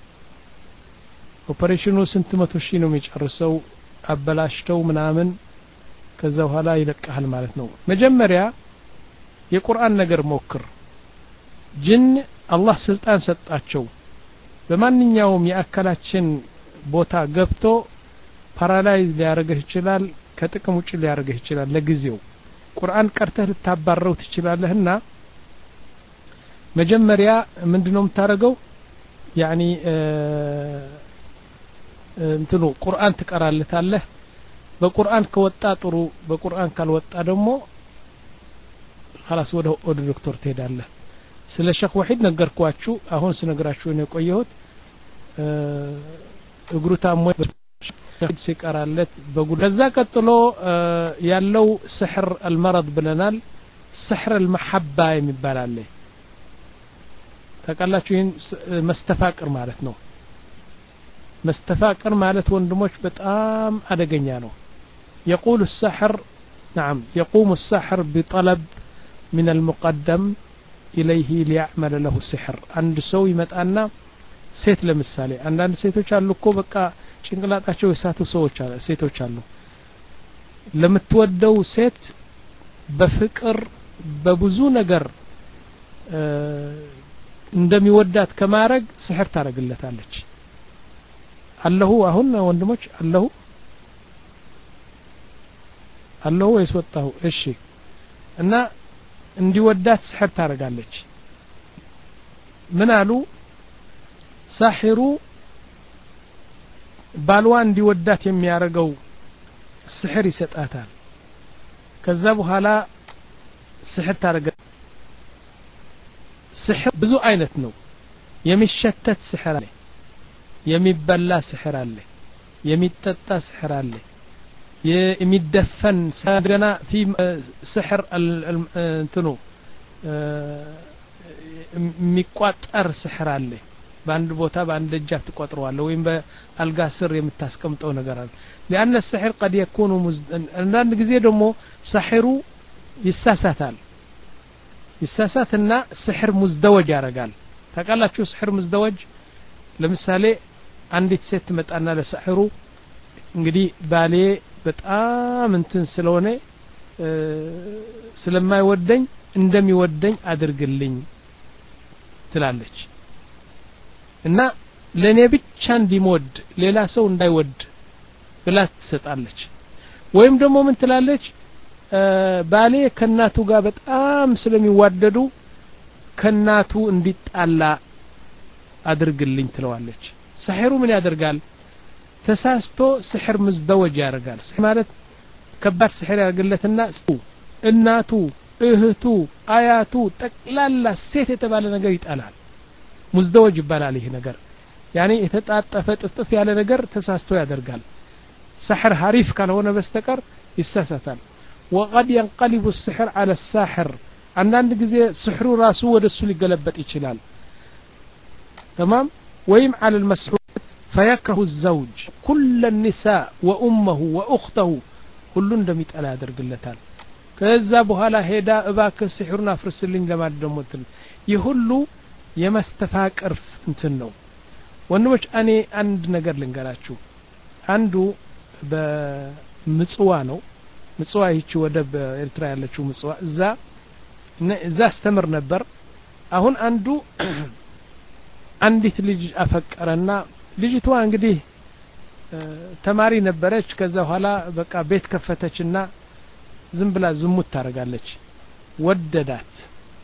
ኦፕሬሽኑ ስንት መቶ ሺህ ነው የሚጨርሰው አበላሽተው ምናምን ከዛው ኋላ ይለቀሃል ማለት ነው መጀመሪያ የቁርአን ነገር ሞክር ጅን አላህ ስልጣን ሰጣቸው በማንኛውም የአካላችን ቦታ ገብቶ ፓራላይዝ ሊያረግህ ይችላል ከጥቅም ውጭ ሊያረግህ ይችላል ለጊዜው ቁርአን ቀርተህ ልታባረው ትችላለህና መጀመሪያ ምንድነው የምታረገው ያኒ እንትኑ ቁርአን ትቀራለታለህ በቁርአን ከወጣ ጥሩ በቁርአን ካልወጣ ደግሞ خلاص ወደ ወደ ዶክተር ትሄዳለህ ስለ ሸኽ ወሒድ ነገርኳችሁ አሁን ስነግራችሁ ነው ቆየሁት እግሩ ታሞ ሲቀራለት በጉዳዛ ቀጥሎ ያለው ስሕር المرض ብለናል ስሕር المحبة የሚባል አለ ተቀላችሁ ይሄን መስተፋቅር ማለት ነው መስተፋቅር ማለት ወንድሞች በጣም አደገኛ ነው يقول الساحر نعم يقوم الساحر بطلب من المقدم إليه ليعمل له السحر عند سو يمطانا ሴት ለምሳሌ አንዳንድ ሴቶች አሉ እኮ በቃ ጭንቅላታቸው የሳቱ ሰዎች አሉ ሴቶች አሉ ለምትወደው ሴት በፍቅር በብዙ ነገር እንደሚወዳት ከማረግ ስሕር ታረግለታለች አለሁ አሁን ወንድሞች አለሁ አለሁ ወይስወጣሁ እሺ እና እንዲወዳት ስሕር ታረጋለች ምን አሉ ሳሒሩ ባልዋ እንዲወዳት የሚያረገው ስሕር ይሰጣታል ከዛ በኋላ ስሕር ታረጋ ስሕር ብዙ አይነት ነው የሚሸተት ስሕር አለ የሚበላ ስሕር አለ የሚጠጣ ስሕር አለ የሚደፈን ሰገና في ስሕር እንትኑ የሚቋጠር ስሕር አለ በአንድ ቦታ በአንድ እጃፍ ተቆጥረዋለሁ ወይም በአልጋ ስር የምታስቀምጠው ነገር አለ لأن السحر قد يكون አንዳንድ ጊዜ ደግሞ ሳሒሩ ይሳሳታል ይሳሳትና ስሕር ሙዝደወጅ ያረጋል ታውቃላችሁ ስሕር ሙዝደወጅ ለምሳሌ አንዲት ሴት መጣና ለሳሒሩ እንግዲህ ባሌ በጣም እንትን ስለሆነ ስለማይወደኝ እንደሚወደኝ አድርግልኝ ትላለች እና ለኔ ብቻ እንዲሞድ ሌላ ሰው እንዳይወድ ብላ ትሰጣለች ወይም ደግሞ ምን ትላለች ባሌ ከናቱ ጋር በጣም ስለሚዋደዱ ከናቱ እንዲጣላ አድርግልኝ ትለዋለች ሳሒሩ ምን ያደርጋል ተሳስቶ ስሕር ምዝደወጅ ያደርጋል ማለት ከባድ ስሕር ያደርግለትና እናቱ እህቱ አያቱ ጠቅላላ ሴት የተባለ ነገር ይጣላል ሙዝደወጅ ይባላል ይሄ ነገር ያኒ የተጣጣፈ ጥፍጥፍ ያለ ነገር ተሳስቶ ያደርጋል سحر حريف ካልሆነ በስተቀር ይሳሳታል وقد ينقلب السحر على الساحر አንዳንድ ጊዜ ስሕሩ ራሱ ወደሱ ሊገለበጥ ይችላል تمام ወይም على المسحور فيكره الزوج كل النساء وامه واخته ሁሉ እንደሚጠላ ያደርግለታል ከዛ በኋላ ሄዳ እባከ ስሕሩን አፍርስልኝ ለማለት ደግሞ እንትን ይሁሉ የመስተፋቅር እንትን ነው ወንድሞች እኔ አንድ ነገር ልንገራችሁ አንዱ በምጽዋ ነው ምጽዋ ይቺ ወደ በኤርትራ ያለችው ምጽዋ እዛ እዛ አስተምር ነበር አሁን አንዱ አንዲት ልጅ አፈቀረና ልጅቷ እንግዲህ ተማሪ ነበረች ከዛ በኋላ በቃ ቤት ከፈተችና ዝም ብላ ዝሙት ታረጋለች ወደዳት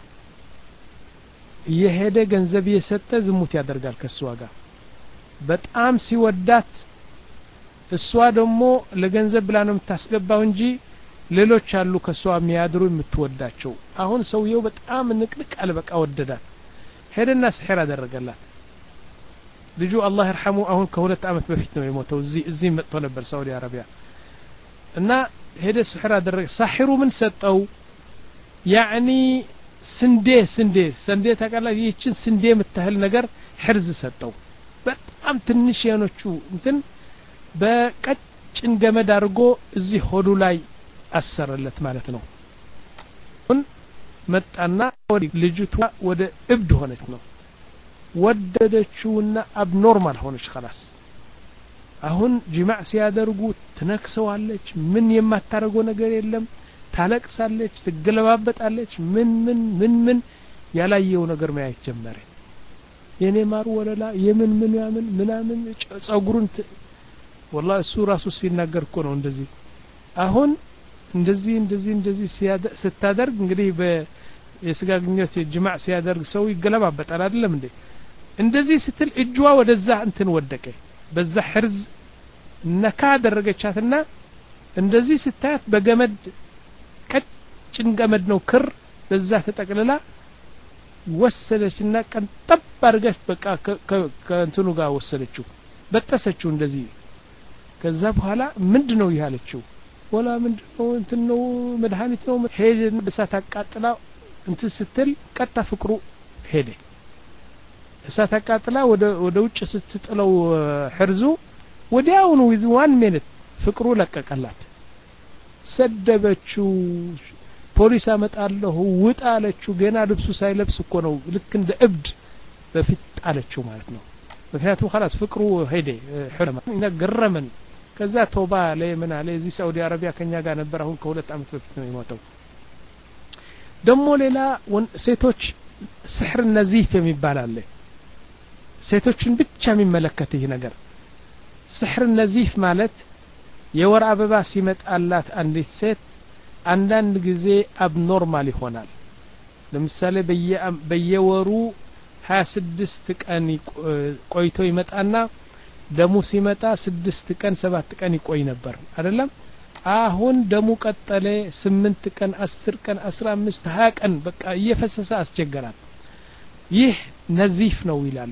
የሄደ ገንዘብ የሰጠ ዝሙት ያደርጋል ከሷ ጋር በጣም ሲወዳት እሷ ደግሞ ለገንዘብ ብላ ነው የምታስገባው እንጂ ሌሎች አሉ ከሷ የሚያድሩ የምትወዳቸው አሁን ሰውየው በጣም ንቅንቅ አለ በቃ ወደዳት ሄደና ስሕር አደረገላት ልጁ አላህ ይርሐሙ አሁን ከሁለት አመት በፊት ነው የሞተው እዚህ እዚህ መጥቶ ነበር ሳውዲ አረቢያ እና ሄደ ስሕር አደረገ ሳሒሩ ምን ሰጠው ያኒ ስንዴ ስንዴ ስንዴ ታቀላ ይችን ስንዴ የምታህል ነገር ሕርዝ ሰጠው በጣም ትንሽ የሆነቹ እንትን በቀጭን ገመድ አድርጎ እዚህ ሆዱ ላይ አሰረለት ማለት ነው ሁን መጣና ልጅቷ ወደ እብድ ሆነች ነው ወደደችውና አብኖርማል ሆነች خلاص አሁን ጅማዕ ሲያደርጉ ትነክሰዋለች ምን የማታረገው ነገር የለም ታለቅሳለች ትገለባበጣለች ምን ምን ምን ምን ያላየው ነገር ማየት ጀመረ የኔ ማር ወለላ የምን ምን ያምን ምናምን ጸጉሩን والله እሱ ራሱ ሲናገር እኮ ነው እንደዚህ አሁን እንደዚህ እንደዚህ እንደዚህ ስታደርግ እንግዲህ በየስጋ ግንኙነት ጅማዕ ሲያደርግ ሰው ይገለባበጣል አይደለም እንዴ እንደዚህ ስትል እጇ ወደዛ እንትን ወደቀ በዛ ሕርዝ ነካ አደረገቻትና እንደዚህ ስታያት በገመድ ቀጭን ገመድ ነው ክር በዛ ተጠቅልላ ወሰደችና ቀንጠብ አድርጋች በቃ ከእንትኑ ጋር ወሰደችው በጠሰችው እንደዚህ ከዛ በኋላ ምንድነው ያለችው ወላ ምንድነው እንትን ነው መድኃኒት ነው ሄደ በሳት አቃጥላ እንትን ስትል ቀጣ ፍቅሩ ሄደ እሳት አቃጥላ ወደ ወደ ውጭ ስትጥለው ሕርዙ ወዲያው ነው with one minute ፍቅሩ ለቀቀላት ሰደበችው ፖሊስ አመጣለሁ ውጣ አለችው ገና ልብሱ ሳይለብስ እኮ ነው ልክ እንደ እብድ በፊት ጣለችው ማለት ነው ምክንያቱም خلاص ፍቅሩ ሄደ ሕርማ ገረመን ከዛ ተውባ ለምን አለ እዚህ ሳውዲ አረቢያ ከኛ ጋር ነበር አሁን ከሁለት አመት በፊት ነው የሞተው ደሞ ሌላ ሴቶች ስሕር ነዚፍ የሚባል አለ ሴቶችን ብቻ የሚመለከት ይሄ ነገር ስሕር ነዚፍ ማለት የወር አበባ ሲመጣላት አንዲት ሴት አንዳንድ ጊዜ አብኖርማል ይሆናል ለምሳሌ በየወሩ ሃያ ስድስት ቀን ቆይቶ ይመጣና ደሙ ሲመጣ ስድስት ቀን ሰባት ቀን ይቆይ ነበር አይደለም አሁን ደሙ ቀጠለ ስምንት ቀን አስር ቀን አስራ አምስት ሃያ ቀን በቃ እየፈሰሰ አስቸገራት ይህ ነዚፍ ነው ይላሉ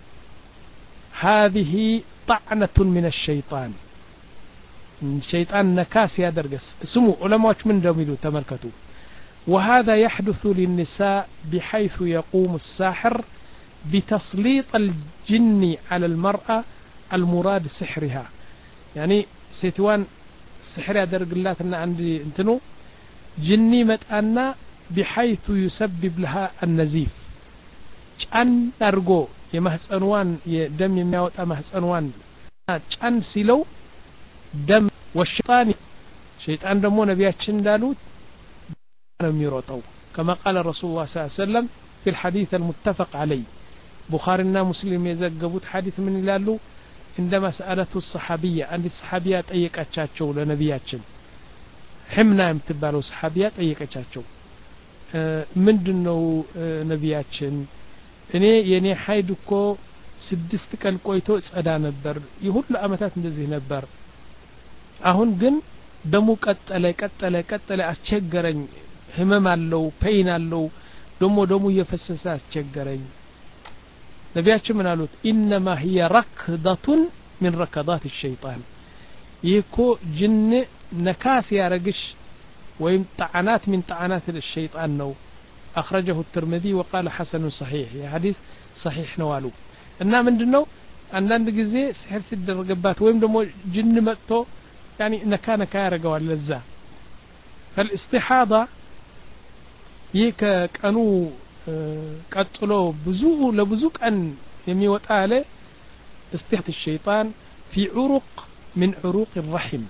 هذه طعنة من الشيطان الشيطان نكاس يدرجس اسمه علماء من دميلو تملكتوا وهذا يحدث للنساء بحيث يقوم الساحر بتسليط الجن على المرأة المراد سحرها يعني سيتوان سحر يدرجلاتنا عندي انتنو جني متأنا بحيث يسبب لها النزيف ጫን አርጎ የማህፀንዋን የደም የሚያወጣ ማህፀንዋን ጫን ሲለው ደም ወሽጣን ሸይጣን ደሞ ነቢያችን እንዳሉት ነው የሚሮጠው كما قال رسول الله صلى الله عليه وسلم في الحديث المتفق عليه بخارينا مسلم يዘገቡት ሐዲስ ምን ይላሉ عندما سألته الصحابية عند الصحابية ጠየቀቻቸው ለነቢያችን حمنا የምትባለው صحابية ጠየቀቻቸው ምንድነው ነቢያችን እኔ የኔ ሀይድ እኮ ስድስት ቀን ቆይቶ ጸዳ ነበር ይሁሉ አመታት እንደዚህ ነበር አሁን ግን ደሙ ቀጠለ ቀጠለ ቀጠለ አስቸገረኝ ህመም አለው ፔን አለው ደሞ ደሙ እየፈሰሰ አስቸገረኝ ነቢያችን ምን አሉት انما هي ركضه من ركضات الشيطان ይኮ ጅን ነካስ ያረግሽ ወይም ጣዓናት من طعنات الشيطان ነው أخرجه الترمذي وقال حسن صحيح يا حديث صحيح نوالو እና ምንድነው አንዳንድ ጊዜ ሲህር ሲደረግባት ወይም ደግሞ ጅን መጥቶ يعني ነካ ነካ ያረጋዋል ለዛ فالاستحاضه ይከ ቀኑ ቀጥሎ ብዙ ለብዙ ቀን የሚወጣ አለ استحاضه الشيطان في عروق من عروق الرحم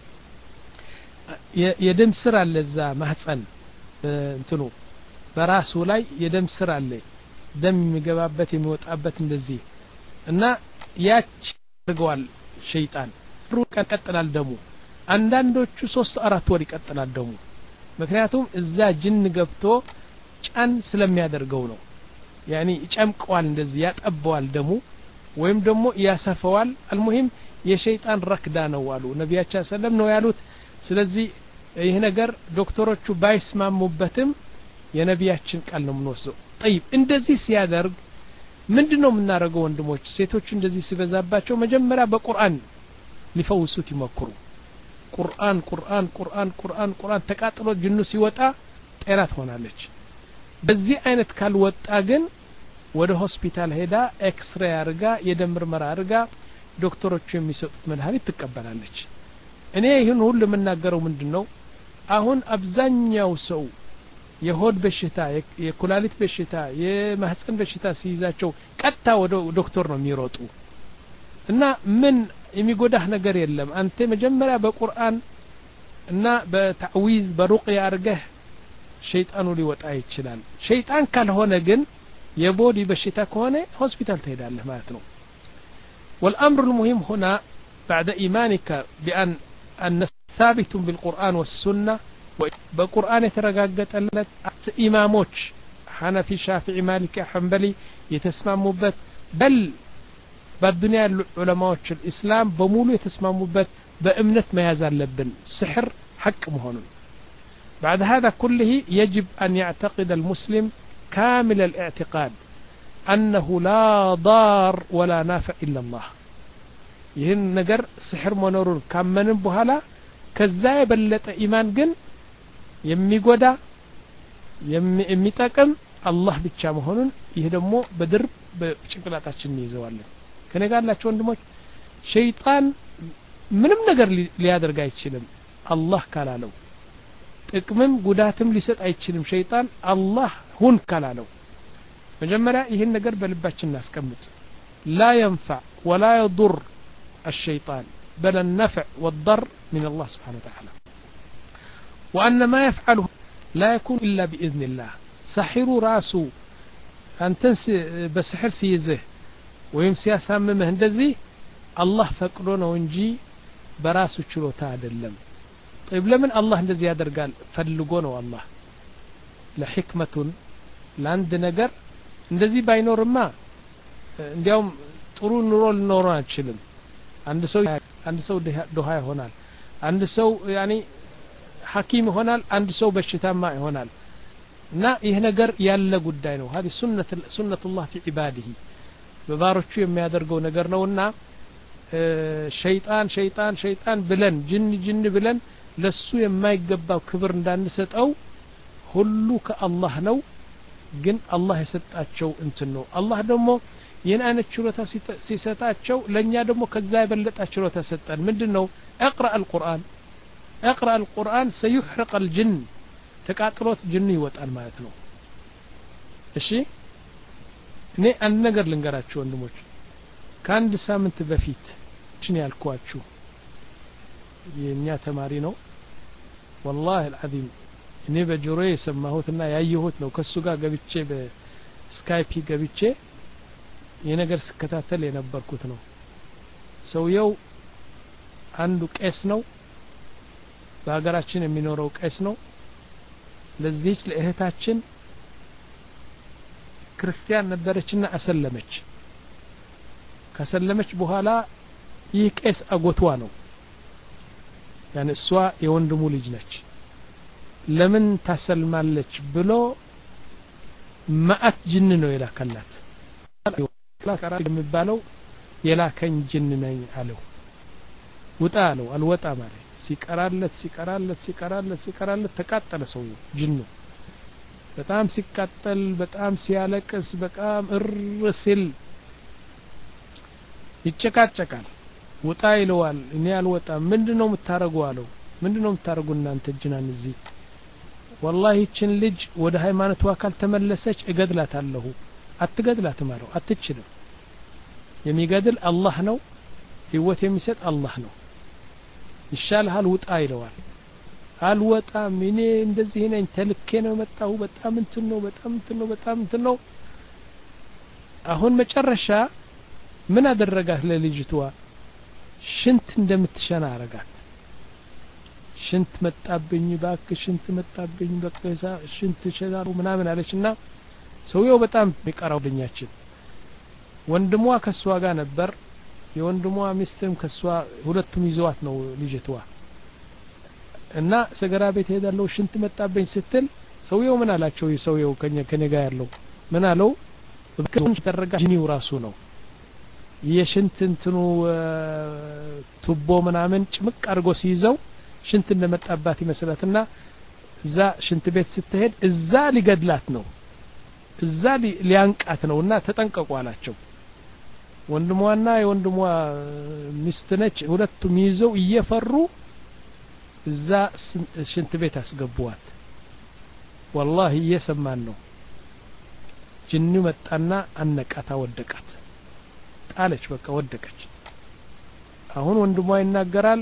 የደም ስር አለ ለዛ ማህፀን እንትኑ በራሱ ላይ የደም ስር አለ ደም የሚገባበት የሚወጣበት እንደዚህ እና ያች አድርገዋል ሸይጣን ሩቅ ቀጥላል ደሙ አንዳንዶቹ ሶስት አራት ወር ይቀጥላል ደሙ ምክንያቱም እዛ ጅን ገብቶ ጫን ስለሚያደርገው ነው يعني ይጨምቀዋል እንደዚህ ያጠበዋል ደሙ ወይም ደግሞ ያሰፈዋል المهم የሸይጣን ረክዳ ነው አሉ ነብያችን ሰለም ነው ያሉት ስለዚህ ይሄ ነገር ዶክተሮቹ ባይስማሙበትም የነቢያችን ቃል ነው ምንወስደው طيب እንደዚህ ሲያደርግ ምንድነው ምናረገው ወንድሞች ሴቶች እንደዚህ ሲበዛባቸው መጀመሪያ በቁርአን ሊፈውሱት ይመክሩ ቁርአን ቁርአን ቁርአን ቁርአን ቁርአን ተቃጥሎ ጅኑ ሲወጣ ጤና ትሆናለች በዚህ አይነት ካልወጣ ግን ወደ ሆስፒታል ሄዳ ኤክስሬይ አርጋ የደም ምርመራ አርጋ ዶክተሮቹ የሚሰጡት መድኃኒት ትቀበላለች እኔ ይሄን ሁሉ የምናገረው ምንድነው አሁን አብዛኛው ሰው የሆድ በሽታ የኩላሊት በሽታ የማህፀን በሽታ ሲይዛቸው ቀጣ ወደ ዶክተር ነው የሚሮጡ እና ምን የሚጎዳህ ነገር የለም አንተ መጀመሪያ በቁርአን እና በተዕዊዝ በሩቅያ አርገህ ሸይጣኑ ሊወጣ ይችላል ሸይጣን ካልሆነ ግን የቦዲ በሽታ ከሆነ ሆስፒታል ትሄዳለህ ማለት ነው والامر المهم هنا بعد ايمانك بان ان ثابت بالقران والسنه وبالقران يترغغطلت اماموች حنفي شافعي مالكي حنبلي يتسمموበት بل بالدنيا العلماء الاسلام بمولو يتسمموበት بامنت مياز አለብን سحر حق مهونن بعد هذا كله يجب أن يعتقد المسلم كامل الاعتقاد أنه لا ضار ولا نافع إلا الله ይህን ነገር سحر መኖሩን ካመንን በኋላ ከዛ የበለጠ ኢማን ግን የሚጎዳ የሚጠቅም አላህ ብቻ መሆኑን ይሄ ደግሞ በድርብ በጭንቅላታችን ይዘዋለን ከነጋላችሁ ወንድሞች ሸይጣን ምንም ነገር ሊያደርግ አይችልም አላህ ካላለው ጥቅምም ጉዳትም ሊሰጥ አይችልም ሸይጣን አላህ ሁን ካላለው መጀመሪያ ይሄን ነገር በልባችን እናስቀምጥ لا ينفع ولا يضر الشيطان بل النفع والضر من الله سبحانه وتعالى وأن ما يفعله لا يكون إلا بإذن الله سحر راسه أن تنسي بسحر سيزه ويمسي أساممه هندزي الله فقرونه ونجي براسه شلوتا عدلم طيب لمن الله እንደዚህ ያደርጋል ፈልጎ ነው አላህ ለሕክመቱ ለአንድ ነገር እንደዚህ ባይኖርማ እንዲያውም ጥሩ ኑሮ ሊኖር አይችልም አንድ ሰው አንድ ሰው ዶሃ ይሆናል አንድ ሰው ያኒ ሐኪም ይሆናል አንድ ሰው በሽታማ ይሆናል እና ይሄ ነገር ያለ ጉዳይ ነው هذه سنة سنة الله في عباده በባሮቹ የሚያደርገው ነገር ነውና ሸይጣን ሸይጣን ሸይጣን ብለን ጅን ጅን ብለን ለሱ የማይገባው ክብር እንዳንሰጠው ሁሉ ከአላህ ነው ግን አላህ የሰጣቸው እንትን ነው አላህ ደግሞ ይህን አይነት ችሎታ ሲሰጣቸው ለኛ ደግሞ ከዛ የበለጠ ችሎታ ሰጠን ምንድነው اقرأ القرآن اقرأ القرآن سيحرق الجن ተቃጥሎት ጅን ይወጣል ማለት ነው እሺ እኔ አንድ ነገር ልንገራችሁ ወንድሞች ከአንድ ሳምንት በፊት ችን ያልኳችሁ የኛ ተማሪ ነው والله العظيم እኔ በጆሮዬ የሰማሁትና ያየሁት ነው ከሱ ጋር ገብቼ በስካይፕ ገብቼ የነገር ስከታተል የነበርኩት ነው ሰውየው አንዱ ቄስ ነው በአገራችን የሚኖረው ቄስ ነው ለዚህች ለእህታችን ክርስቲያን ነበረችና አሰለመች ከሰለመች በኋላ ይህ ቄስ አጎቷ ነው يعني እሷ የወንድሙ ልጅ ነች ለምን ታሰልማለች ብሎ ማአት ጅን ነው የላከላት ላከራ የሚባለው የላከኝ ጅን ነኝ አለው ውጣ አለው አልወጣ ማለት ሲቀራለት ሲቀራለት ሲቀራለት ሲቀራለት ተቃጠለ ሰውየው ጅኑ በጣም ሲቃጠል በጣም ሲያለቅስ በጣም እርሲል ይጨቃጨቃል ውጣ ይለዋል እኔ አልወጣም ምንድነው የምታረጉ አለው ምንድነው የምታረጉ እናንተ ጅናን እዚህ والله ይችን ልጅ ወደ ሃይማኖቷ ካልተመለሰች እገድላታለሁ አትገድላትም አለው አትችልም የሚገድል አላህ ነው ህይወት የሚሰጥ አላህ ነው ይሻልሃል ውጣ ይለዋል አልወጣም እኔ እንደዚህ ነኝ ተልኬ ነው መጣሁ በጣም እንትን ነው በጣም እንትን ነው በጣም እንትን ነው አሁን መጨረሻ ምን አደረጋት ለልጅቷ ሽንት እንደምትሸና አረጋት ሽንት መጣብኝ ባክ ሽንት መጣብኝ በቀሳ ሽንት ሸዳሩ ምናምን አለችና ሰውየው በጣም ሚቀራው ልኛችን ወንድሟ ከሷ ጋር ነበር የወንድሟ ሚስትም ከሷ ሁለቱም ይዘዋት ነው ልጅቷ እና ሰገራ ቤት ሄዳለው ሽንት መጣብኝ ስትል ሰውየው ምን አላቸው ሰውየው ከኛ ከኔ ጋር ያለው ምን አለው በከን ተደረጋ ጅኒው ራሱ ነው የሽንት እንትኑ ቱቦ ምናምን ጭምቅ አድርጎ ሲይዘው ሽንት እንደመጣባት ይመስላትና እዛ ሽንት ቤት ስትሄድ እዛ ሊገድላት ነው እዛ ሊያንቃት ነውና ተጠንቀቁ አላቸው ወንድሟና የወንድሟ ሚስት ነች ሁለቱም ይዘው እየፈሩ እዛ ሽንት ቤት አስገቡዋት والله እየሰማን ነው ጅኑ መጣና አነቃታ ወደቃት ጣለች በቃ ወደቀች አሁን ወንድሟ ይናገራል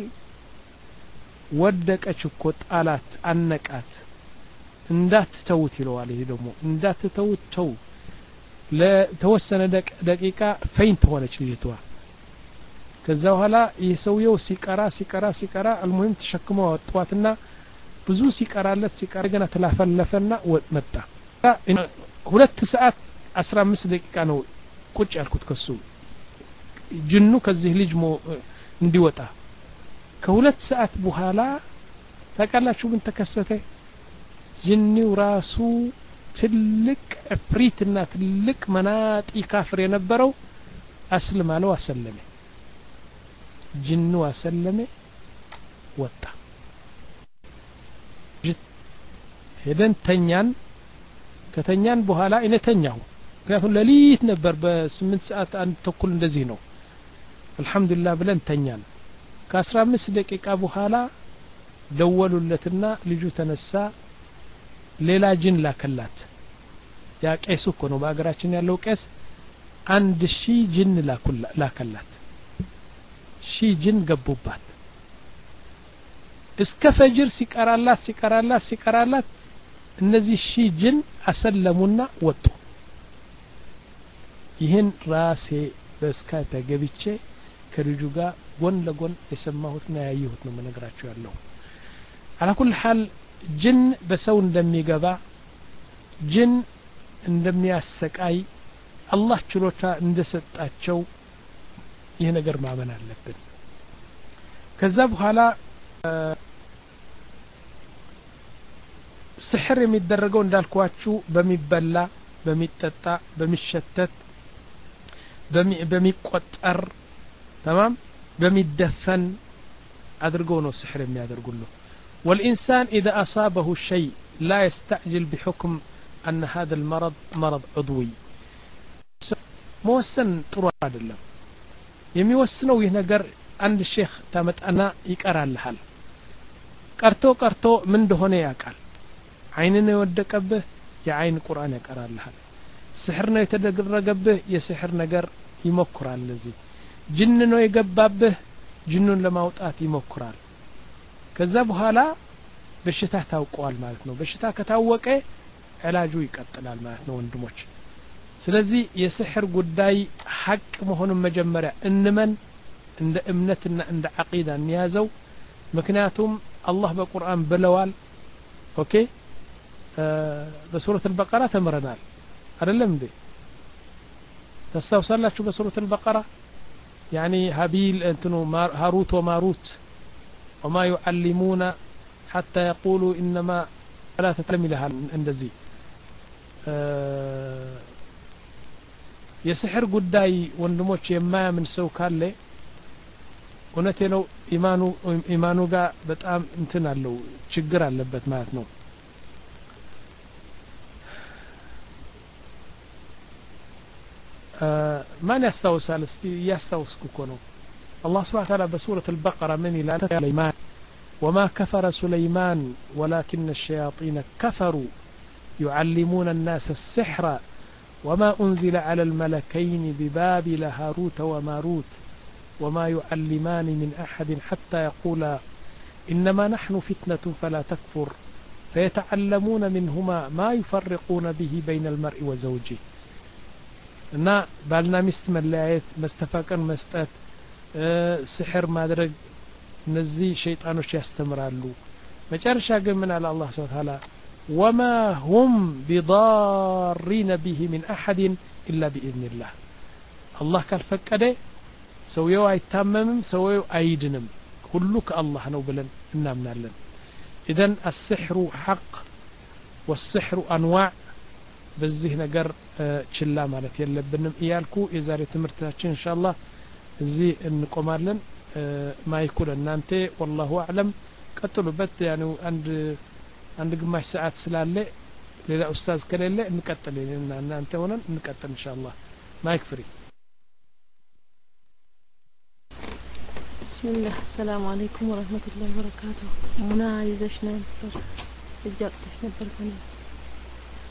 ወደቀች እኮ ጣላት አነቃት እንዳትተውት ይለዋል ይሄ ደግሞ እንዳትተውት ተው ለተወሰነ ደቂቃ ፈይንት ሆነች ልጅቷ ከዛ በኋላ የሰውየው ሲቀራ ሲቀራ ሲቀራ አልሙሂም ተሸክመው ወጥቷትና ብዙ ሲቀራለት ሲቀራ ገና ተላፈለፈና ወጥመጣ ሁለት ሰዓት አስራ አምስት ደቂቃ ነው ቁጭ ያልኩት ከሱ ጅኑ ከዚህ ልጅ እንዲወጣ ከሁለት ሰዓት በኋላ ተቃላችሁ ምን ተከሰተ ጅኒው ራሱ ትልቅ ፍሪትና ትልቅ መናጢ ካፍር የነበረው አስልም አለው አሰለመ ጅኑ አሰለመ ወጣ ሄደን ተኛን ከተኛን በኋላ እኔ ተኛሁ ምክንያቱም ለሊት ነበር በስምንት ሰዓት አንድ ተኩል እንደዚህ ነው አልহামዱሊላህ ብለን ተኛን ከ15 ደቂቃ በኋላ ደወሉለትና ልጁ ተነሳ ሌላ ጅን ላከላት ያ ቄስ እኮ ነው በአገራችን ያለው ቄስ አንድ ሺህ ጅን ላከላት ሺህ ጅን ገቡባት እስከ ፈጅር ሲቀራላት ሲቀራላት ሲቀራላት እነዚህ ሺህ ጅን አሰለሙና ወጡ ይሄን ራሴ በስካይፕ ገብቼ ከልጁ ጋር ጎን ለጎን የሰማሁትና ያየሁት ነው መነግራችሁ ያለው على كل حال ጅን በሰው እንደሚገባ ጅን እንደሚያሰቃይ አላህ ችሎታ እንደሰጣቸው ይሄ ነገር ማመን አለብን ከዛ በኋላ ስሕር የሚደረገው እንዳልኳችሁ በሚበላ በሚጠጣ በሚሸተት በሚቆጠር تمام በሚደፈን አድርገው ነው ስሕር የሚያደርጉልው والإنسان إذا أصابه شيء لا يستعجل بحكم أن هذا المرض مرض عضوي موسن طرو አይደለም የሚወስነው ይህ ነገር አንድ ሼክ ታመጣና ይቀራልሃል ቀርቶ ቀርቶ ምን እንደሆነ ያውቃል አይንን የወደቀብህ የአይን ቁርአን ያቀራልሃል ስሕር ነው የተደረገብህ የስሕር ነገር ይሞክራል ለዚህ ጅን ነው የገባብህ ጅኑን ለማውጣት ይሞክራል ከዛ በኋላ በሽታ ታውቀዋል ማለት ነው በሽታ ከታወቀ ዕላጁ ይቀጥላል ማለት ነው ወንድሞች ስለዚህ የስሕር ጉዳይ ሐቅ መሆኑን መጀመሪያ እንመን እንደ እምነትና እንደ አቂዳ እንያዘው ምክንያቱም አላህ በቁርአን ብለዋል ኦኬ በሱረቱ አልበቀራ ተምረናል አይደለም እንዴ ተስተውሳላችሁ በሱረቱ አልበቀራ يعني هابيل انتو هاروت وماروت وما يعلمون حتى يقولوا انما لا تتلم لها اندزي የስሕር ጉዳይ ወንድሞች የማያምን ሰው ካለ እውነቴ ነው ኢማኑ ኢማኑ ጋር በጣም እንትን አለው ችግር አለበት ማለት ነው ማን ያስታውሳል እስቲ ያስታውስኩ እኮ ነው الله سبحانه وتعالى بسورة البقرة من إلى سليمان وما كفر سليمان ولكن الشياطين كفروا يعلمون الناس السحر وما أنزل على الملكين ببابل هاروت وماروت وما يعلمان من أحد حتى يقولا إنما نحن فتنة فلا تكفر فيتعلمون منهما ما يفرقون به بين المرء وزوجه እና ባልና ሚስት መለያየት መስተፋቀር መስጠት ስሕር ማድረግ እነዚህ ሸይጣኖች ያስተምራሉ መጨረሻ ግን ምን አለ አላህ Subhanahu Wa Ta'ala وما هم بضارين به من أحد إلا بإذن الله الله ካልፈቀደ ሰውየው አይታመምም ሰውየው አይድንም ሁሉ ከአላህ ነው ብለን እናምናለን إذن السحر حق والسحر أنواع በዚህ ነገር ችላ ማለት የለብንም እያልኩ የዛሬ ትምህርታችን ኢንሻአላህ እዚህ እንቆማለን ማይኩ ለእናንተ والله اعلم ቀጥሉበት ያኑ አንድ አንድ ግማሽ ሰዓት ስላለ ሌላ ኡስታዝ ከሌለ እንቀጥልና እናንተ ሆነን እንቀጥል ኢንሻአላህ ማይክ ፍሪ بسم الله السلام عليكم ورحمة الله وبركاته منا يزشنا نفر رجعت نفر